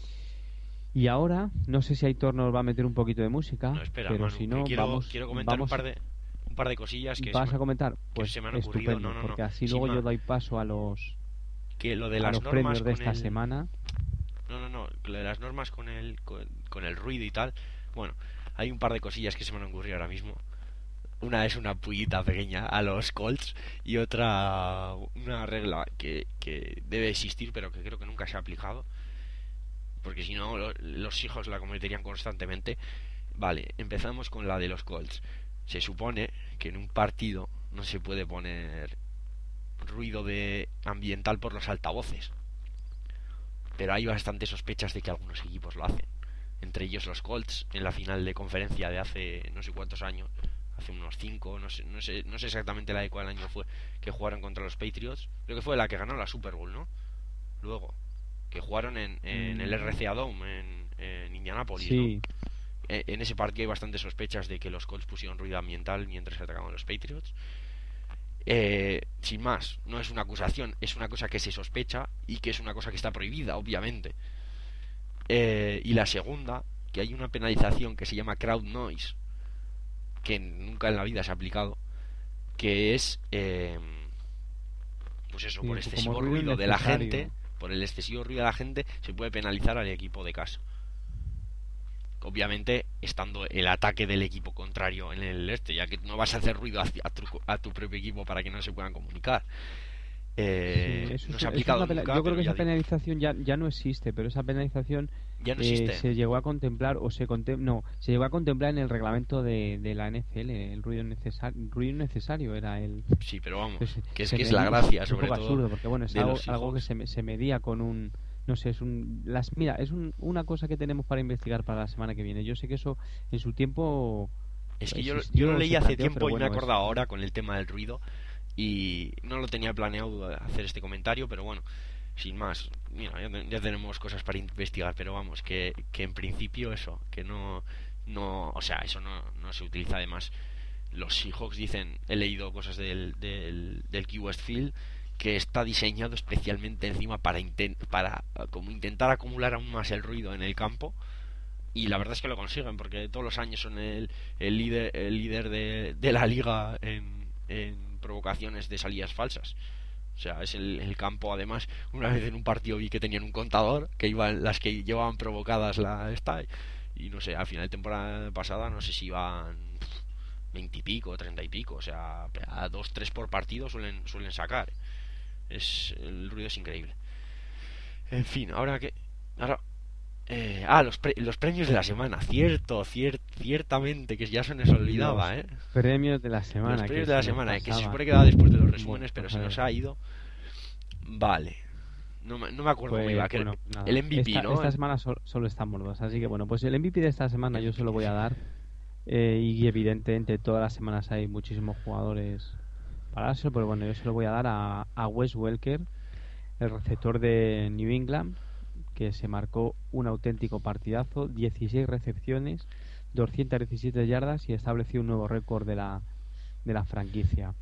Y ahora, no sé si Aitor nos va a meter un poquito de música, no, espera, pero Manu, si no, quiero, vamos, quiero comentar vamos un par de un par de cosillas que ¿Vas se me, a comentar? Pues se me han ocurrido. estupendo, No, no, porque no. así Sin luego más, yo doy paso a los que lo de a las los normas premios de con esta el... semana. No, no, no, lo de las normas con el con, con el ruido y tal. Bueno, hay un par de cosillas que se me han ocurrido ahora mismo. Una es una pullita pequeña a los Colts y otra una regla que, que debe existir pero que creo que nunca se ha aplicado, porque si no lo, los hijos la cometerían constantemente. Vale, empezamos con la de los Colts. Se supone que en un partido no se puede poner ruido de ambiental por los altavoces, pero hay bastantes sospechas de que algunos equipos lo hacen, entre ellos los Colts en la final de conferencia de hace no sé cuántos años, hace unos cinco, no sé, no sé, no sé exactamente la de cuál año fue, que jugaron contra los Patriots. Creo que fue la que ganó la Super Bowl, ¿no? Luego, que jugaron en, en el R C A Dome en, en Indianápolis, sí, ¿no? En ese partido hay bastantes sospechas de que los Colts pusieron ruido ambiental mientras atacaban los Patriots. Eh, sin más, no es una acusación, es una cosa que se sospecha y que es una cosa que está prohibida, obviamente. Eh, y la segunda, que hay una penalización que se llama crowd noise, que nunca en la vida se ha aplicado, que es eh, pues eso, sí, por excesivo ruido, ruido de la gente, por el excesivo ruido de la gente se puede penalizar al equipo de casa, obviamente estando el ataque del equipo contrario en el este, ya que no vas a hacer ruido a tu, a tu propio equipo para que no se puedan comunicar. Eh, Sí, eso no es- se ha eso es aplicado una pena- nunca, yo creo pero que ya esa digo, penalización ya, ya no existe, pero esa penalización ya no eh, existe. se llegó a contemplar o se contem- no, se llegó a contemplar en el reglamento de, de la N F L, el ruido necesario, ruido necesario era el Sí, pero vamos, pues, que es se que es la medía- gracia, es sobre un poco todo absurdo porque bueno, es de algo, los algo que hijos. se, me- se medía con un no sé, es un las mira, es un- una cosa que tenemos para investigar para la semana que viene. Yo sé que eso en su tiempo Es que yo, existió, yo lo leí se hace planteó, tiempo pero y me he bueno, es acordado ahora con el tema del ruido y no lo tenía planeado hacer este comentario, pero bueno, sin más, mira, ya, te- ya tenemos cosas para investigar, pero vamos, que, que en principio eso, que no, no, o sea, eso no, no se utiliza además. Los Seahawks dicen, he leído cosas del, del, del Key West Field, que está diseñado especialmente encima para, inten- para eh, como intentar acumular aún más el ruido en el campo, y la verdad es que lo consiguen porque todos los años son el, el líder el líder de, de la liga en, en provocaciones de salidas falsas. O sea, es el, el campo. Además, una vez en un partido vi que tenían un contador que iban las que llevaban provocadas la esta, y no sé, al final de temporada pasada no sé si iban veinte y pico, treinta y pico, o sea, a dos, tres por partido suelen suelen sacar. Es el ruido es increíble. En fin, ahora que ahora eh, ah, los, pre- los premios de la semana, cierto, cier- ciertamente, que ya se nos olvidaba, los ¿eh? premios de la Los semana premios que de la se nos semana, eh, que se pasaba. supone que da después de los Bueno, resúmenes, pero pues se a nos ver. ha ido. Vale, no me, no me acuerdo cómo Pues iba, que bueno, nada. el M V P, Esta, ¿no? esta El- semana sol- solo estamos dos, así que bueno, pues el M V P de esta semana yo se lo voy a dar. eh, y evidentemente todas las semanas hay muchísimos jugadores para dárselo, pero bueno, yo se lo voy a dar a, a Wes Welker, el receptor de New England, que se marcó un auténtico partidazo, dieciséis recepciones, doscientas diecisiete yardas y estableció un nuevo récord de la, de la franquicia.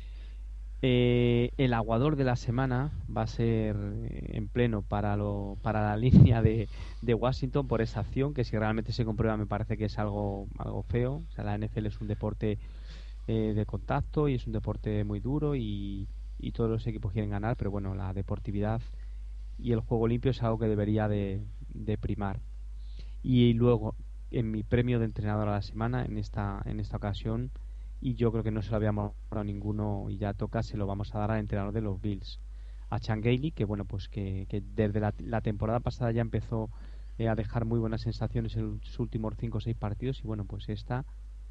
Eh, el aguador de la semana va a ser eh, en pleno para lo, para la línea de, de Washington por esa acción que si realmente se comprueba me parece que es algo algo feo. O sea, la N F L es un deporte eh, de contacto y es un deporte muy duro y, y todos los equipos quieren ganar, pero bueno, la deportividad y el juego limpio es algo que debería de, de primar. Y luego en mi premio de entrenador a la semana en esta en esta ocasión, y yo creo que no se lo habíamos dado a ninguno y ya toca, se lo vamos a dar al entrenador de los Bills, a Chan Gailey, que bueno, pues que, que desde la, la temporada pasada ya empezó eh, a dejar muy buenas sensaciones en sus últimos cinco o seis partidos y bueno, pues esta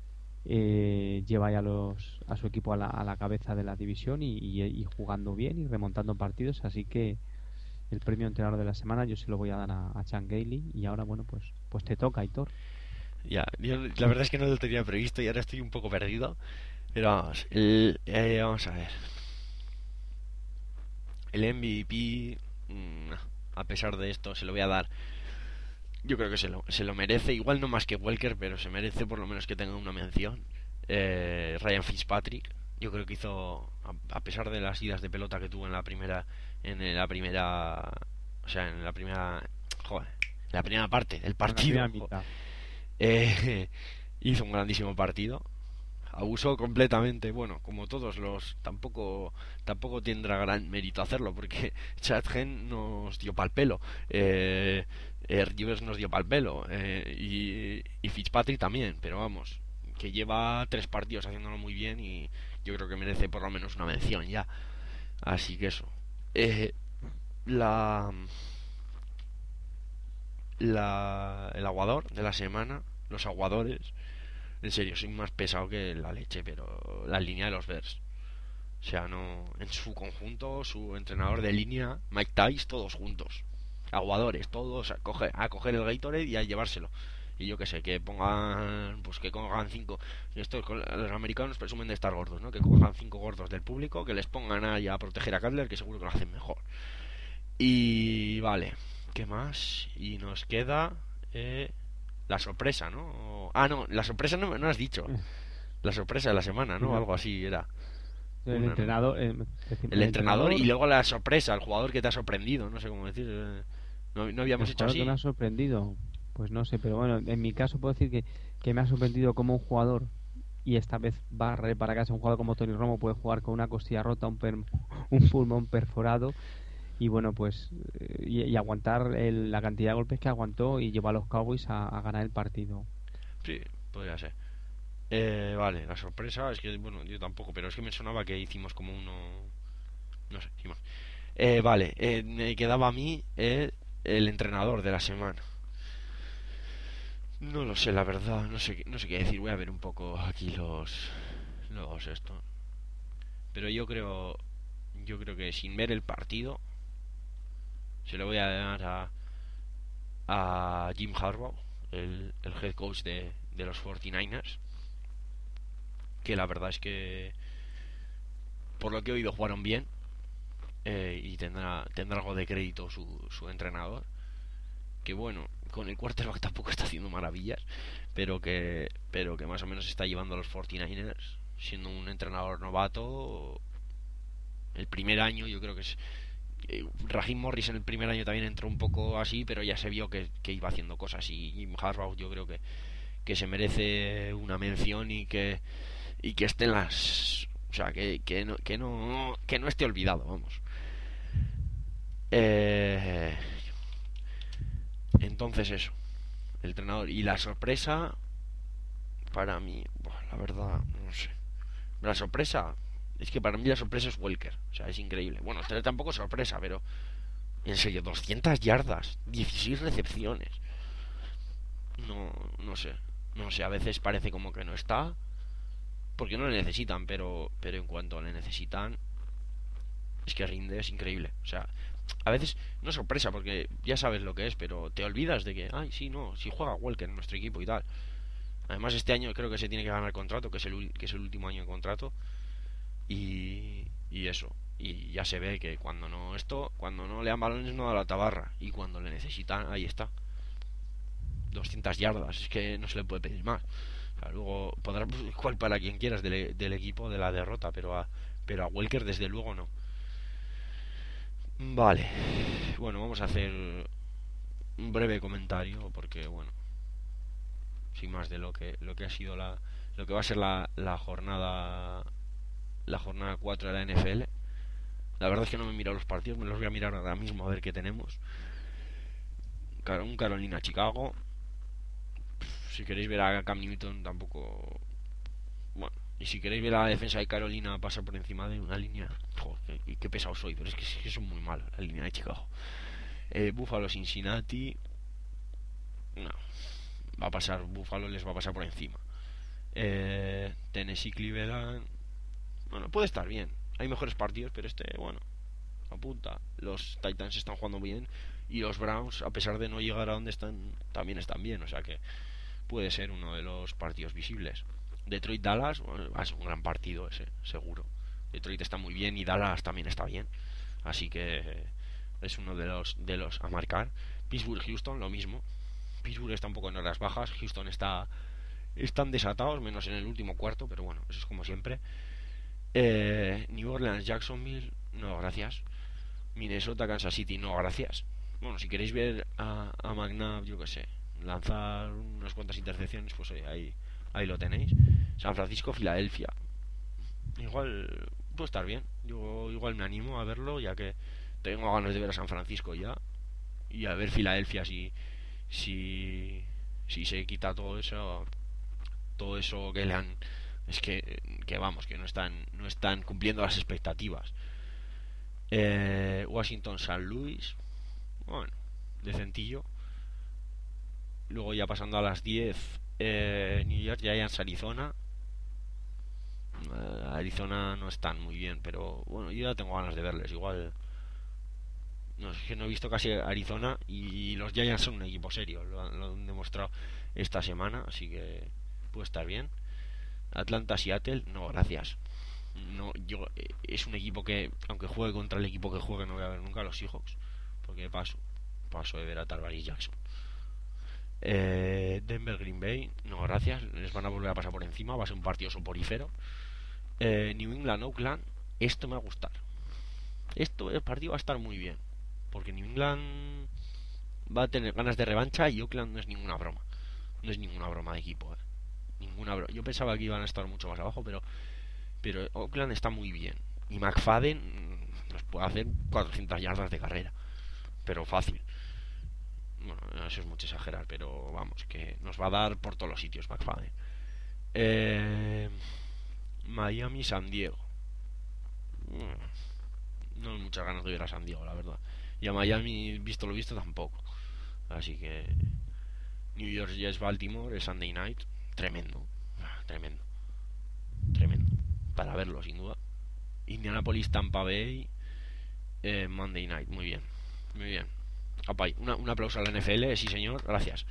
eh, lleva ya los, a su equipo a la, a la cabeza de la división y, y, y jugando bien y remontando partidos, así que el premio entrenador de la semana yo se lo voy a dar a, a Chan Gailey. Y ahora bueno, pues pues te toca, Aitor. Ya, yo la verdad es que no lo tenía previsto y ahora estoy un poco perdido. Pero vamos, el, eh, vamos a ver. El M V P, mm, a pesar de esto, se lo voy a dar. Yo creo que se lo, se lo merece. Igual no más que Welker, pero se merece por lo menos que tenga una mención. Eh, Ryan Fitzpatrick. Yo creo que hizo, a, a pesar de las idas de pelota que tuvo en la primera, en la primera, o sea, en la primera, joder, en la primera parte del partido, En la primera mitad. eh, hizo un grandísimo partido. Abusó completamente, bueno, como todos los, tampoco tampoco tendrá gran mérito hacerlo porque Chatgen nos dio pal pelo, eh, eh, Rivers nos dio pal pelo, eh, y, y Fitzpatrick también, pero vamos, que lleva tres partidos haciéndolo muy bien y yo creo que merece por lo menos una mención ya. Así que eso, eh, la la el aguador de la semana, los aguadores. En serio, soy más pesado que la leche, pero la línea de los Bears. O sea, no. En su conjunto, su entrenador de línea, Mike Tice, todos juntos. Aguadores, todos a coger, a coger el Gatorade y a llevárselo. Y yo que sé, que pongan. Pues que cojan cinco. Esto, los americanos presumen de estar gordos, ¿no? Que cojan cinco gordos del público, que les pongan ahí a proteger a Cutler, que seguro que lo hacen mejor. Y vale, ¿qué más? Y nos queda. Eh, la sorpresa, ¿no? Ah, no, la sorpresa no, no has dicho. La sorpresa de la semana, ¿no? No. Algo así era. El Una, entrenador, eh, ¿no? decimos, El entrenador y luego la sorpresa, el jugador que te ha sorprendido, no sé cómo decir. eh, No, no habíamos el hecho jugador así. que me ha sorprendido, pues no sé, pero bueno, en mi caso puedo decir que, que me ha sorprendido como un jugador, y esta vez va a re- para casa, un jugador como Tony Romo puede jugar con una costilla rota, un, per- un pulmón perforado y bueno, pues eh, y, y aguantar el- la cantidad de golpes que aguantó y llevó a los Cowboys a, a ganar el partido. Sí, podría ser. Eh, vale, la sorpresa es que, bueno, yo tampoco, pero es que me sonaba que hicimos como uno No sé, sin más. Eh, vale, eh, me quedaba a mí eh, el entrenador de la semana. No lo sé, la verdad, no sé, qué- no sé qué decir. Voy a ver un poco aquí los, los esto. Pero yo creo, yo creo que sin ver el partido, se lo voy a dar a, a Jim Harbaugh, el, el head coach de, de los cuarenta y nueve ers, que la verdad es que, por lo que he oído, jugaron bien, eh, y tendrá, tendrá algo de crédito su, su entrenador, que bueno, con el quarterback tampoco está haciendo maravillas, pero que, pero que más o menos está llevando a los cuarenta y nueve ers, siendo un entrenador novato. El primer año yo creo que es, eh, Raheem Morris en el primer año también entró un poco así, pero ya se vio que, que iba haciendo cosas, y Jim Harbaugh yo creo que, que se merece una mención, y que y que esté en las, o sea, que, que no que no que no esté olvidado, vamos. Eh, entonces eso, el entrenador. Y la sorpresa para mí, buah, la verdad, no sé. La sorpresa es que para mí la sorpresa es Welker, o sea, es increíble. Bueno, tampoco es sorpresa, pero en serio, doscientas yardas, dieciséis recepciones. No, no sé. No sé, a veces parece como que no está, porque no le necesitan, pero pero en cuanto le necesitan, es que rinde, es increíble. O sea, a veces no es sorpresa, porque ya sabes lo que es, pero te olvidas de que, ay, sí, no, si juega Walker en nuestro equipo y tal. Además, este año creo que se tiene que ganar el contrato, que es el, que es el último año de contrato. Y, y eso. Y ya se ve que cuando no esto, cuando no le dan balones no da la tabarra. Y cuando le necesitan, ahí está. doscientas yardas, es que no se le puede pedir más. O sea, luego podrá cual para quien quieras del, del equipo de la derrota, pero a, pero a Welker desde luego no. Vale, bueno, vamos a hacer un breve comentario, porque bueno, sin más de lo que lo que ha sido la lo que va a ser la, la jornada la jornada cuatro de la N F L. La verdad es que no me he mirado los partidos, me los voy a mirar ahora mismo a ver qué tenemos. Un Carolina-Chicago. Si queréis ver a Cam Newton, tampoco. Bueno, y si queréis ver a la defensa de Carolina pasar por encima de una línea. Joder, qué, qué pesado soy, pero es que, es que son muy malos la línea de Chicago. Eh, Buffalo-Cincinnati. No, va a pasar, Buffalo les va a pasar por encima. Eh, Tennessee-Cleveland. Bueno, puede estar bien. Hay mejores partidos, pero este, bueno, apunta. Los Titans están jugando bien, y los Browns, a pesar de no llegar a donde están, también están bien. O sea que puede ser uno de los partidos visibles. Detroit-Dallas, bueno, va a ser un gran partido ese, seguro. Detroit está muy bien y Dallas también está bien. Así que es uno de los de los a marcar. Pittsburgh-Houston, lo mismo. Pittsburgh está un poco en horas bajas. Houston está están desatados, menos en el último cuarto, pero bueno, eso es como siempre. Eh, New Orleans-Jacksonville, no, gracias. Minnesota-Kansas City, no, gracias. Bueno, si queréis ver a, a McNabb, yo que sé, lanzar unas cuantas intercepciones, pues eh, ahí, ahí lo tenéis. San Francisco-Filadelfia. Igual puede estar bien. Yo igual me animo a verlo, ya que tengo ganas de ver a San Francisco ya. Y a ver Filadelfia si, si, si se quita todo eso, todo eso que le han, es que, que vamos, que no están, no están cumpliendo las expectativas. Eh, Washington-San Luis, bueno, decentillo. Luego ya pasando a las diez, eh, New York Giants-Arizona. eh, Arizona no están muy bien, pero bueno, yo ya tengo ganas de verles. Igual, no, es que no he visto casi Arizona, y los Giants son un equipo serio, lo, lo han demostrado esta semana, así que puede estar bien. Atlanta-Seattle, no, gracias. No, yo eh, es un equipo que, aunque juegue contra el equipo que juegue, no voy a ver nunca a los Seahawks, porque paso paso de ver a Tarvarius Jackson. eh, Denver Green Bay, no, gracias, les van a volver a pasar por encima, va a ser un partido soporífero. eh, New England Oakland, esto me va a gustar, esto, el partido va a estar muy bien, porque New England va a tener ganas de revancha, y Oakland no es ninguna broma, no es ninguna broma de equipo, eh. ninguna broma. Yo pensaba que iban a estar mucho más abajo, pero pero Oakland está muy bien, y McFadden nos puede hacer cuatrocientas yardas de carrera, pero fácil. Bueno, eso es mucho exagerar, pero vamos, que nos va a dar por todos los sitios McFadden. eh, Miami San Diego, no muchas ganas de ver a San Diego, la verdad. Y a Miami, visto lo visto, tampoco. Así que New York Jets Baltimore, el Sunday Night, tremendo, tremendo, tremendo, para verlo sin duda. Indianapolis Tampa Bay, eh, Monday Night, muy bien, muy bien. Apay, una, un aplauso a la N F L, sí señor, gracias.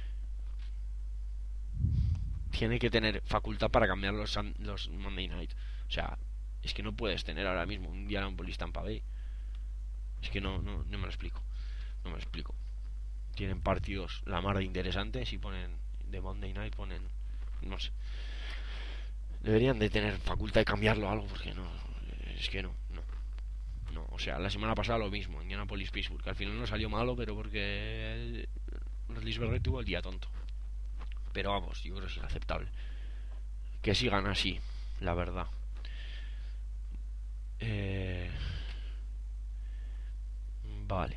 Tiene que tener facultad para cambiar los, los Monday Night. O sea, es que no puedes tener ahora mismo un Indianapolis Tampa Bay. Es que no, no, no me lo explico. No me lo explico. Tienen partidos la mar de interesantes y ponen de Monday Night, ponen, no sé. Deberían de tener facultad de cambiarlo algo, porque no, es que no, no. No, o sea, la semana pasada lo mismo, Indianapolis Pittsburgh, que al final no salió malo, pero porque Roethlisberger tuvo el día tonto. Pero vamos, yo creo que es inaceptable que sigan así, la verdad. Eh... Vale.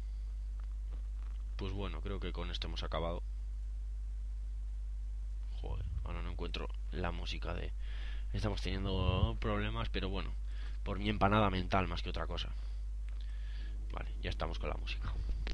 Pues bueno, creo que con esto hemos acabado. Joder, ahora no encuentro la música de... Estamos teniendo problemas, pero bueno, por mi empanada mental más que otra cosa. Vale, ya estamos con la música.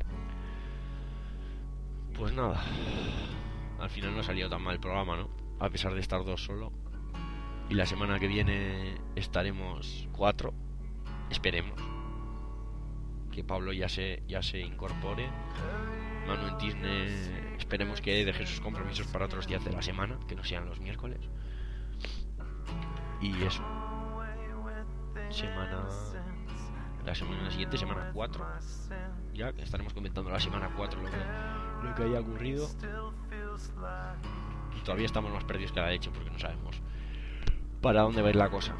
Pues nada, al final no ha salido tan mal el programa, ¿no? A pesar de estar dos solo. Y la semana que viene estaremos cuatro. Esperemos que Pablo ya se ya se incorpore. Manu en Disney, esperemos que deje sus compromisos para otros días de la semana, que no sean los miércoles. Y eso, semana la semana siguiente, semana cuatro, ya que estaremos comentando la semana cuatro lo que, lo que haya ocurrido. Y todavía estamos más perdidos que la leche porque no sabemos para dónde va a ir la cosa.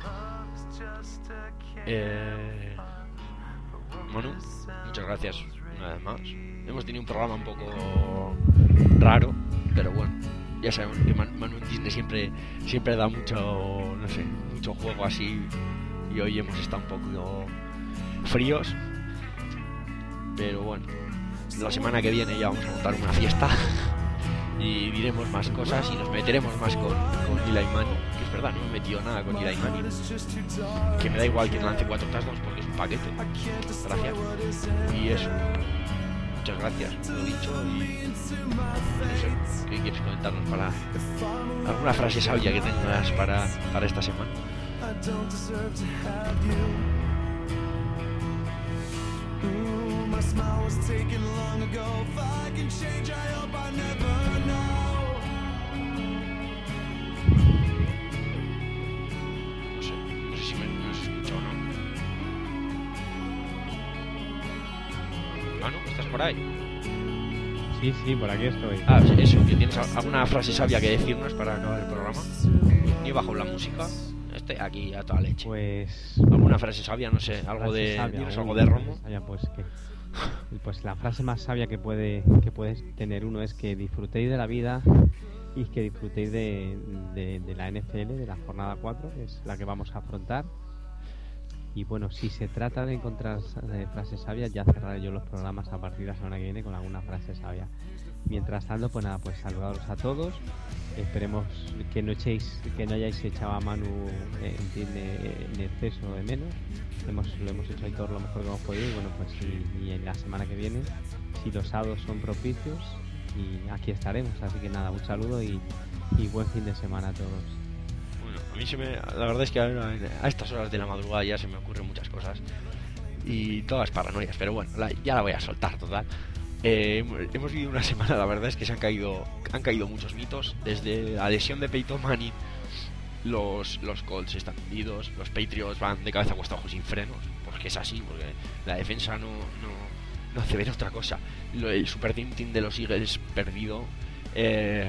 eh... Manu, muchas gracias una vez más. Hemos tenido un programa un poco raro, pero bueno, ya sabemos que Man- Manu en Disney siempre siempre da mucho, no sé, mucho juego así, y hoy hemos estado un poco fríos, pero bueno, la semana que viene ya vamos a montar una fiesta y diremos más cosas y nos meteremos más con, con Eli Manning, que es verdad, no me he metido nada con Eli Manning, que me da igual que lance cuatro touchdowns porque es un paquete. Gracias. Y eso, muchas gracias, lo he dicho. Y no sé, ¿qué quieres comentarnos para alguna frase sabia que tengas para, para esta semana? My smile was taken long ago. If I can change, I hope I never know. No sé, no sé si me, me has escuchado o no. Manu, ¿estás por ahí? Sí, sí, por aquí estoy. Ah, eso, que tienes alguna frase sabia que decirnos para acabar el programa. Ni bajo la música, estoy aquí a toda leche. Pues Alguna frase sabia, no sé, algo frase de... sabia, ¿Tienes uy, algo de Romo? frase sabia, pues que pues la frase más sabia que puede que puedes tener uno es que disfrutéis de la vida y que disfrutéis de, de, de la N F L, de la jornada cuatro, que es la que vamos a afrontar. Y bueno, si se trata de encontrar eh, frases sabias, ya cerraré yo los programas a partir de la semana que viene con alguna frase sabia. Mientras tanto, pues nada, pues saludaros a todos. Esperemos que no echéis, que no hayáis echado a Manu eh, en, en, en exceso de menos. Hemos, lo hemos hecho ahí todo lo mejor que hemos podido. Y bueno, pues y, y en la semana que viene, si los sábados son propicios, y aquí estaremos. Así que nada, un saludo y, y buen fin de semana a todos. Bueno, a mí se me... La verdad es que a, a estas horas de la madrugada ya se me ocurren muchas cosas. Y todas paranoias, pero bueno, la, ya la voy a soltar, total. Eh, hemos vivido una semana, la verdad es que se han caído han caído muchos mitos. Desde la lesión de Peyton Manning, los, los Colts están hundidos, los Patriots van de cabeza cuesta ojo sin frenos, porque es así, porque la defensa no, no, no hace ver otra cosa. Lo, el Super Team Team de los Eagles perdido, eh,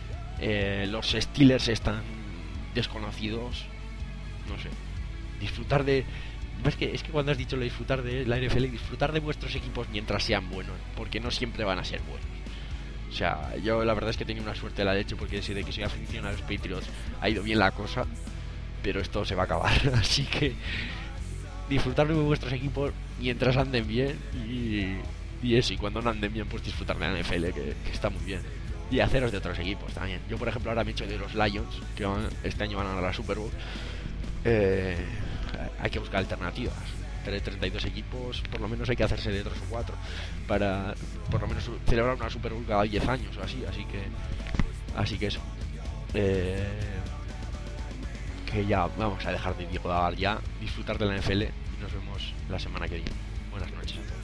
eh, los Steelers están desconocidos, no sé, disfrutar de... Es que, es que cuando has dicho lo de disfrutar de la N F L, disfrutar de vuestros equipos mientras sean buenos, porque no siempre van a ser buenos. O sea, yo la verdad es que he tenido una suerte de la leche, porque desde que soy aficionado a los Patriots ha ido bien la cosa, pero esto se va a acabar. Así que disfrutar de vuestros equipos mientras anden bien, y, y eso, y cuando no anden bien, pues disfrutar de la N F L, que, que está muy bien. Y haceros de otros equipos también. Yo, por ejemplo, ahora me he hecho de los Lions, que van, este año van a ganar la Super Bowl. Eh... Hay que buscar alternativas. entre treinta y dos equipos, por lo menos hay que hacerse de tres o cuatro para por lo menos celebrar una Super Bowl cada diez años o así, así que así que eso. Eh, que ya vamos a dejar de divagar ya, disfrutar de la N F L y nos vemos la semana que viene. Buenas noches.